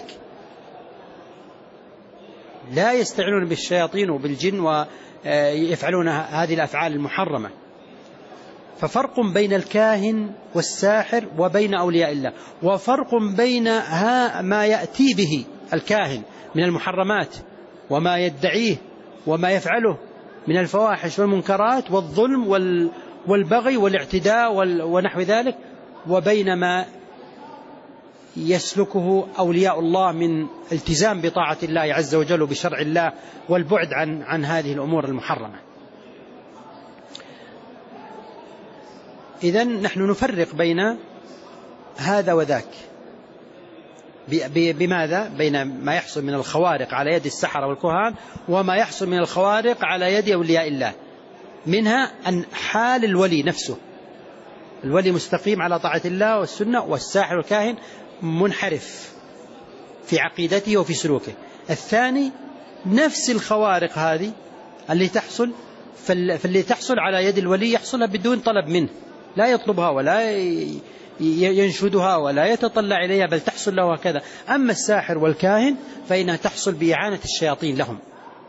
لا يستعينون بالشياطين وبالجن ويفعلون هذه الأفعال المحرمة. ففرق بين الكاهن والساحر وبين أولياء الله، وفرق بين ما يأتي به الكاهن من المحرمات وما يدعيه وما يفعله من الفواحش والمنكرات والظلم والبغي والاعتداء ونحو ذلك، وبين ما يسلكه أولياء الله من التزام بطاعة الله عز وجل وبشرع الله والبعد عن عن هذه الأمور المحرمة. إذن نحن نفرق بين هذا وذاك. بماذا؟ بين ما يحصل من الخوارق على يد السحرة والكهان وما يحصل من الخوارق على يد أولياء الله. منها أن حال الولي نفسه، الولي مستقيم على طاعة الله والسنة، والساحر والكاهن منحرف في عقيدته وفي سلوكه. الثاني نفس الخوارق هذه اللي تحصل، فاللي تحصل على يد الولي يحصلها بدون طلب منه، لا يطلبها ولا ينشدها ولا يتطلع إليها، بل تحصل له هكذا. أما الساحر والكاهن فإنها تحصل بإعانة الشياطين لهم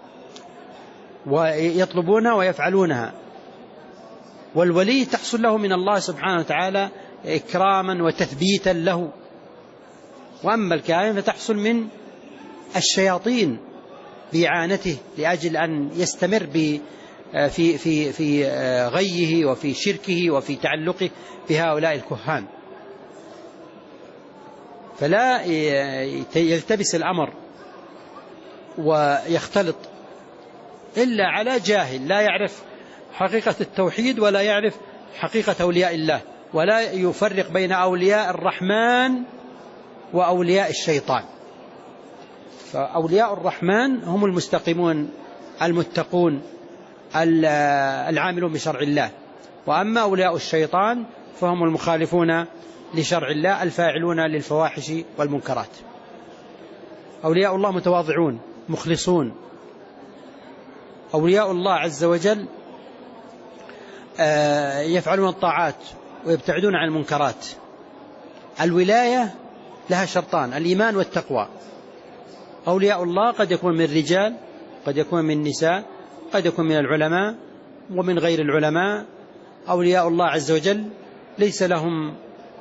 ويطلبونها ويفعلونها، والولي تحصل له من الله سبحانه وتعالى إكراما وتثبيتا له. وأما الكاهن فتحصل من الشياطين بإعانته لأجل أن يستمر ب في في في غيه وفي شركه وفي تعلقه بهؤلاء الكهان. فلا يلتبس الأمر ويختلط إلا على جاهل لا يعرف حقيقة التوحيد ولا يعرف حقيقة أولياء الله، ولا يفرق بين أولياء الرحمن وأولياء الشيطان. فأولياء الرحمن هم المستقيمون المتقون العاملون بشرع الله، وأما أولياء الشيطان فهم المخالفون لشرع الله الفاعلون للفواحش والمنكرات. أولياء الله متواضعون مخلصون، أولياء الله عز وجل يفعلون الطاعات ويبتعدون عن المنكرات. الولاية لها شرطان: الإيمان والتقوى. أولياء الله قد يكون من رجال، قد يكون من نساء، قد يكون من العلماء ومن غير العلماء. أولياء الله عز وجل ليس لهم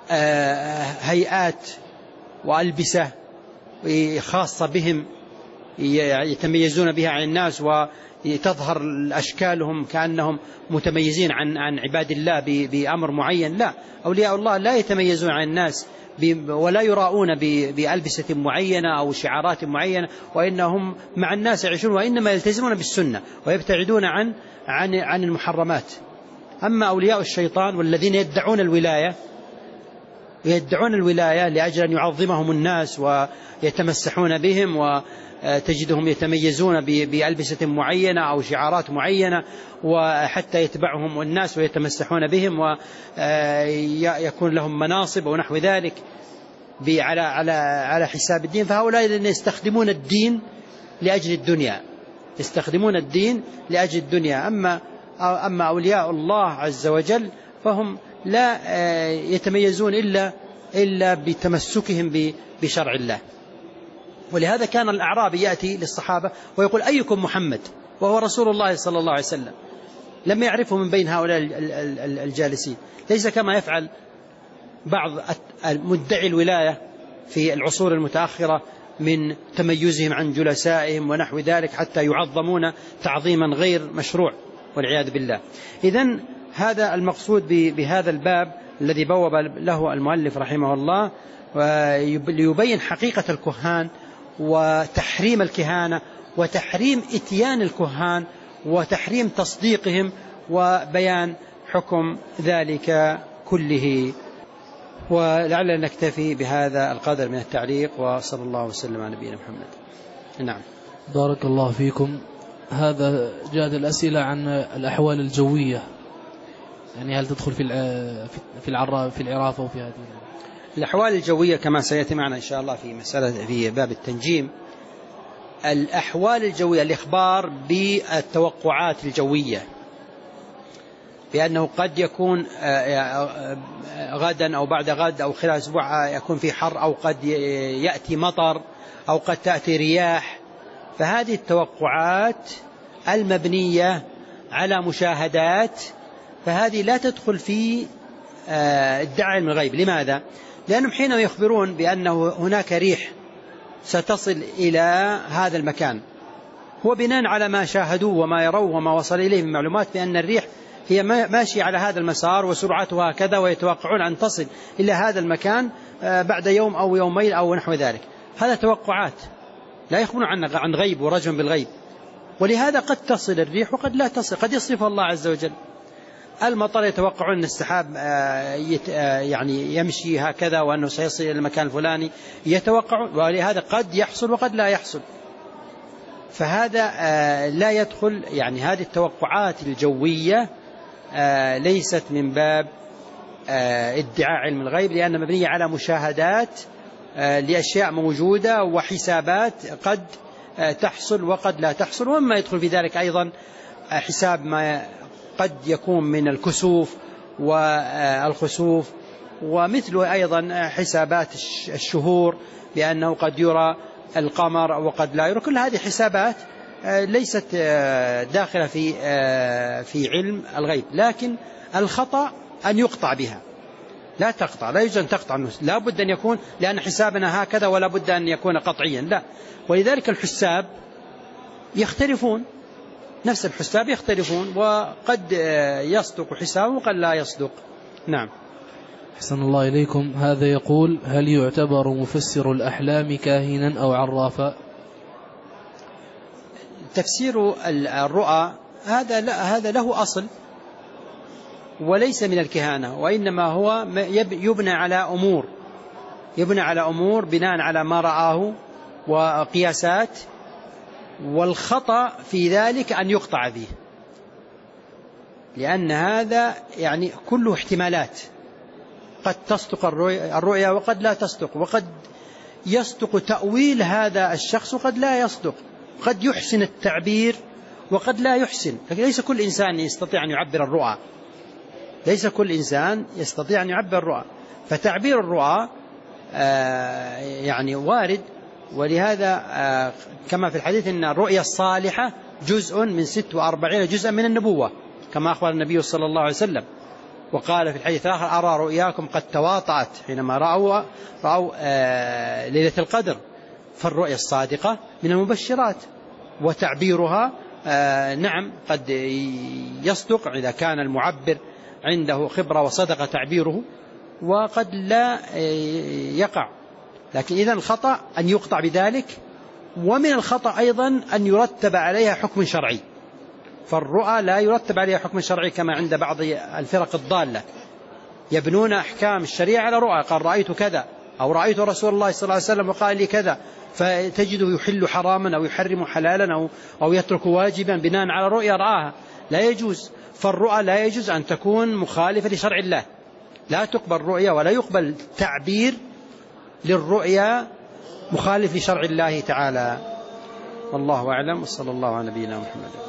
هيئات وألبسة خاصة بهم يتميزون بها عن الناس وتظهر أشكالهم كأنهم متميزين عن عن عباد الله بأمر معين. لا، أولياء الله لا يتميزون عن الناس ولا يراؤون بألبسة معينة أو شعارات معينة، وإنهم مع الناس يعيشون، وإنما يلتزمون بالسنة ويبتعدون عن عن عن المحرمات. أما أولياء الشيطان والذين يدعون الولاية ويدعون الولاية لأجل أن يعظمهم الناس ويتمسحون بهم، وتجدهم يتميزون بألبسة معينة أو شعارات معينة، وحتى يتبعهم الناس ويتمسحون بهم ويكون لهم مناصب ونحو ذلك على على على حساب الدين. فهؤلاء يستخدمون الدين لأجل الدنيا، يستخدمون الدين لأجل الدنيا. أما أما أولياء الله عز وجل فهم لا يتميزون إلا إلا بتمسكهم بشرع الله. ولهذا كان الأعرابي يأتي للصحابة ويقول أيكم محمد، وهو رسول الله صلى الله عليه وسلم، لم يعرفه من بين هؤلاء الجالسين. ليس كما يفعل بعض مدعي الولاية في العصور المتأخرة من تميزهم عن جلسائهم ونحو ذلك حتى يعظمون تعظيما غير مشروع والعياذ بالله. إذن هذا المقصود بهذا الباب الذي بوب له المؤلف رحمه الله، ليبين حقيقة الكهان وتحريم الكهانة وتحريم إتيان الكهان وتحريم تصديقهم وبيان حكم ذلك كله. ولعلنا نكتفي بهذا القدر من التعليق، وصلى الله وسلم على نبينا محمد. نعم. بارك الله فيكم. هذا جاءت الأسئلة عن الأحوال الجوية، يعني هل تدخل في في العراف في العراف أو في هذه الأحوال الجوية كما سيأتي معنا إن شاء الله في مسألة في باب التنجيم. الأحوال الجوية الإخبار بالتوقعات الجوية، بأنه قد يكون غدا أو بعد غد أو خلال أسبوع يكون في حر، أو قد يأتي مطر، أو قد تأتي رياح. فهذه التوقعات المبنية على مشاهدات، فهذه لا تدخل في ادعاء علم الغيب. لماذا؟ لأنهم حين يخبرون بأنه هناك ريح ستصل إلى هذا المكان، هو بناء على ما شاهدوه وما يروه وما وصل إليه من معلومات بأن الريح هي ماشية على هذا المسار وسرعتها كذا، ويتوقعون أن تصل إلى هذا المكان بعد يوم أو يومين أو نحو ذلك. هذا توقعات، لا يخبرون عن غيب ورجم بالغيب. ولهذا قد تصل الريح وقد لا تصل، قد يصرفها الله عز وجل. المطر يتوقعون أن السحاب يعني يمشي هكذا وأنه سيصل إلى المكان الفلاني، يتوقعون، ولهذا قد يحصل وقد لا يحصل. فهذا لا يدخل، يعني هذه التوقعات الجوية ليست من باب ادعاء علم الغيب، لأنها مبنية على مشاهدات لأشياء موجودة وحسابات قد تحصل وقد لا تحصل. وما يدخل في ذلك أيضا حساب ما قد يكون من الكسوف والخسوف، ومثله أيضا حسابات الشهور بأنه قد يرى القمر وقد لا يرى. كل هذه حسابات ليست داخلة في في علم الغيب، لكن الخطأ أن يقطع بها، لا تقطع، لا يجوز أن تقطع، لا بد أن يكون لأن حسابنا هكذا ولا بد أن يكون قطعيا، لا. ولذلك الحساب يختلفون، نفس الحساب يختلفون، وقد يصدق حسابه وقد لا يصدق. نعم. أحسن الله إليكم. هذا يقول: هل يعتبر مفسر الأحلام كاهنا أو عرافا؟ تفسير الرؤى هذا لا هذا له أصل وليس من الكهانة، وإنما هو يبنى على أمور يبنى على أمور بناء على ما رآه وقياسات، والخطأ في ذلك أن يقطع به، لأن هذا يعني كله احتمالات، قد تصدق الرؤيا وقد لا تصدق، وقد يصدق تأويل هذا الشخص وقد لا يصدق، قد يحسن التعبير وقد لا يحسن. لكن ليس كل إنسان يستطيع أن يعبر الرؤى، ليس كل إنسان يستطيع أن يعبر الرؤى، فتعبير الرؤى آه يعني وارد. ولهذا آه كما في الحديث أن الرؤيا الصالحة جزء من ست وأربعين جزءا من النبوة، كما أخبر النبي صلى الله عليه وسلم. وقال في الحديث الآخر: أرى رؤياكم قد تواطأت، حينما رأوا, رأوا آه ليلة القدر. فالرؤيا الصادقة من المبشرات، وتعبيرها آه نعم قد يصدق إذا كان المعبر عنده خبرة وصدق تعبيره، وقد لا يقع. لكن إذا الخطأ أن يقطع بذلك، ومن الخطأ أيضا أن يرتب عليها حكم شرعي، فالرؤى لا يرتب عليها حكم شرعي كما عند بعض الفرق الضالة، يبنون أحكام الشريعة على رؤى، قال رأيت كذا، أو رأيت رسول الله صلى الله عليه وسلم وقال لي كذا، فتجده يحل حراما أو يحرم حلالا أو, أو يترك واجبا بناء على رؤيا رآها. لا يجوز. فالرؤى لا يجوز أن تكون مخالفة لشرع الله، لا تقبل رؤيا ولا يقبل تعبير للرؤيا مخالف لشرع الله تعالى. والله أعلم، وصلى الله على نبينا محمد.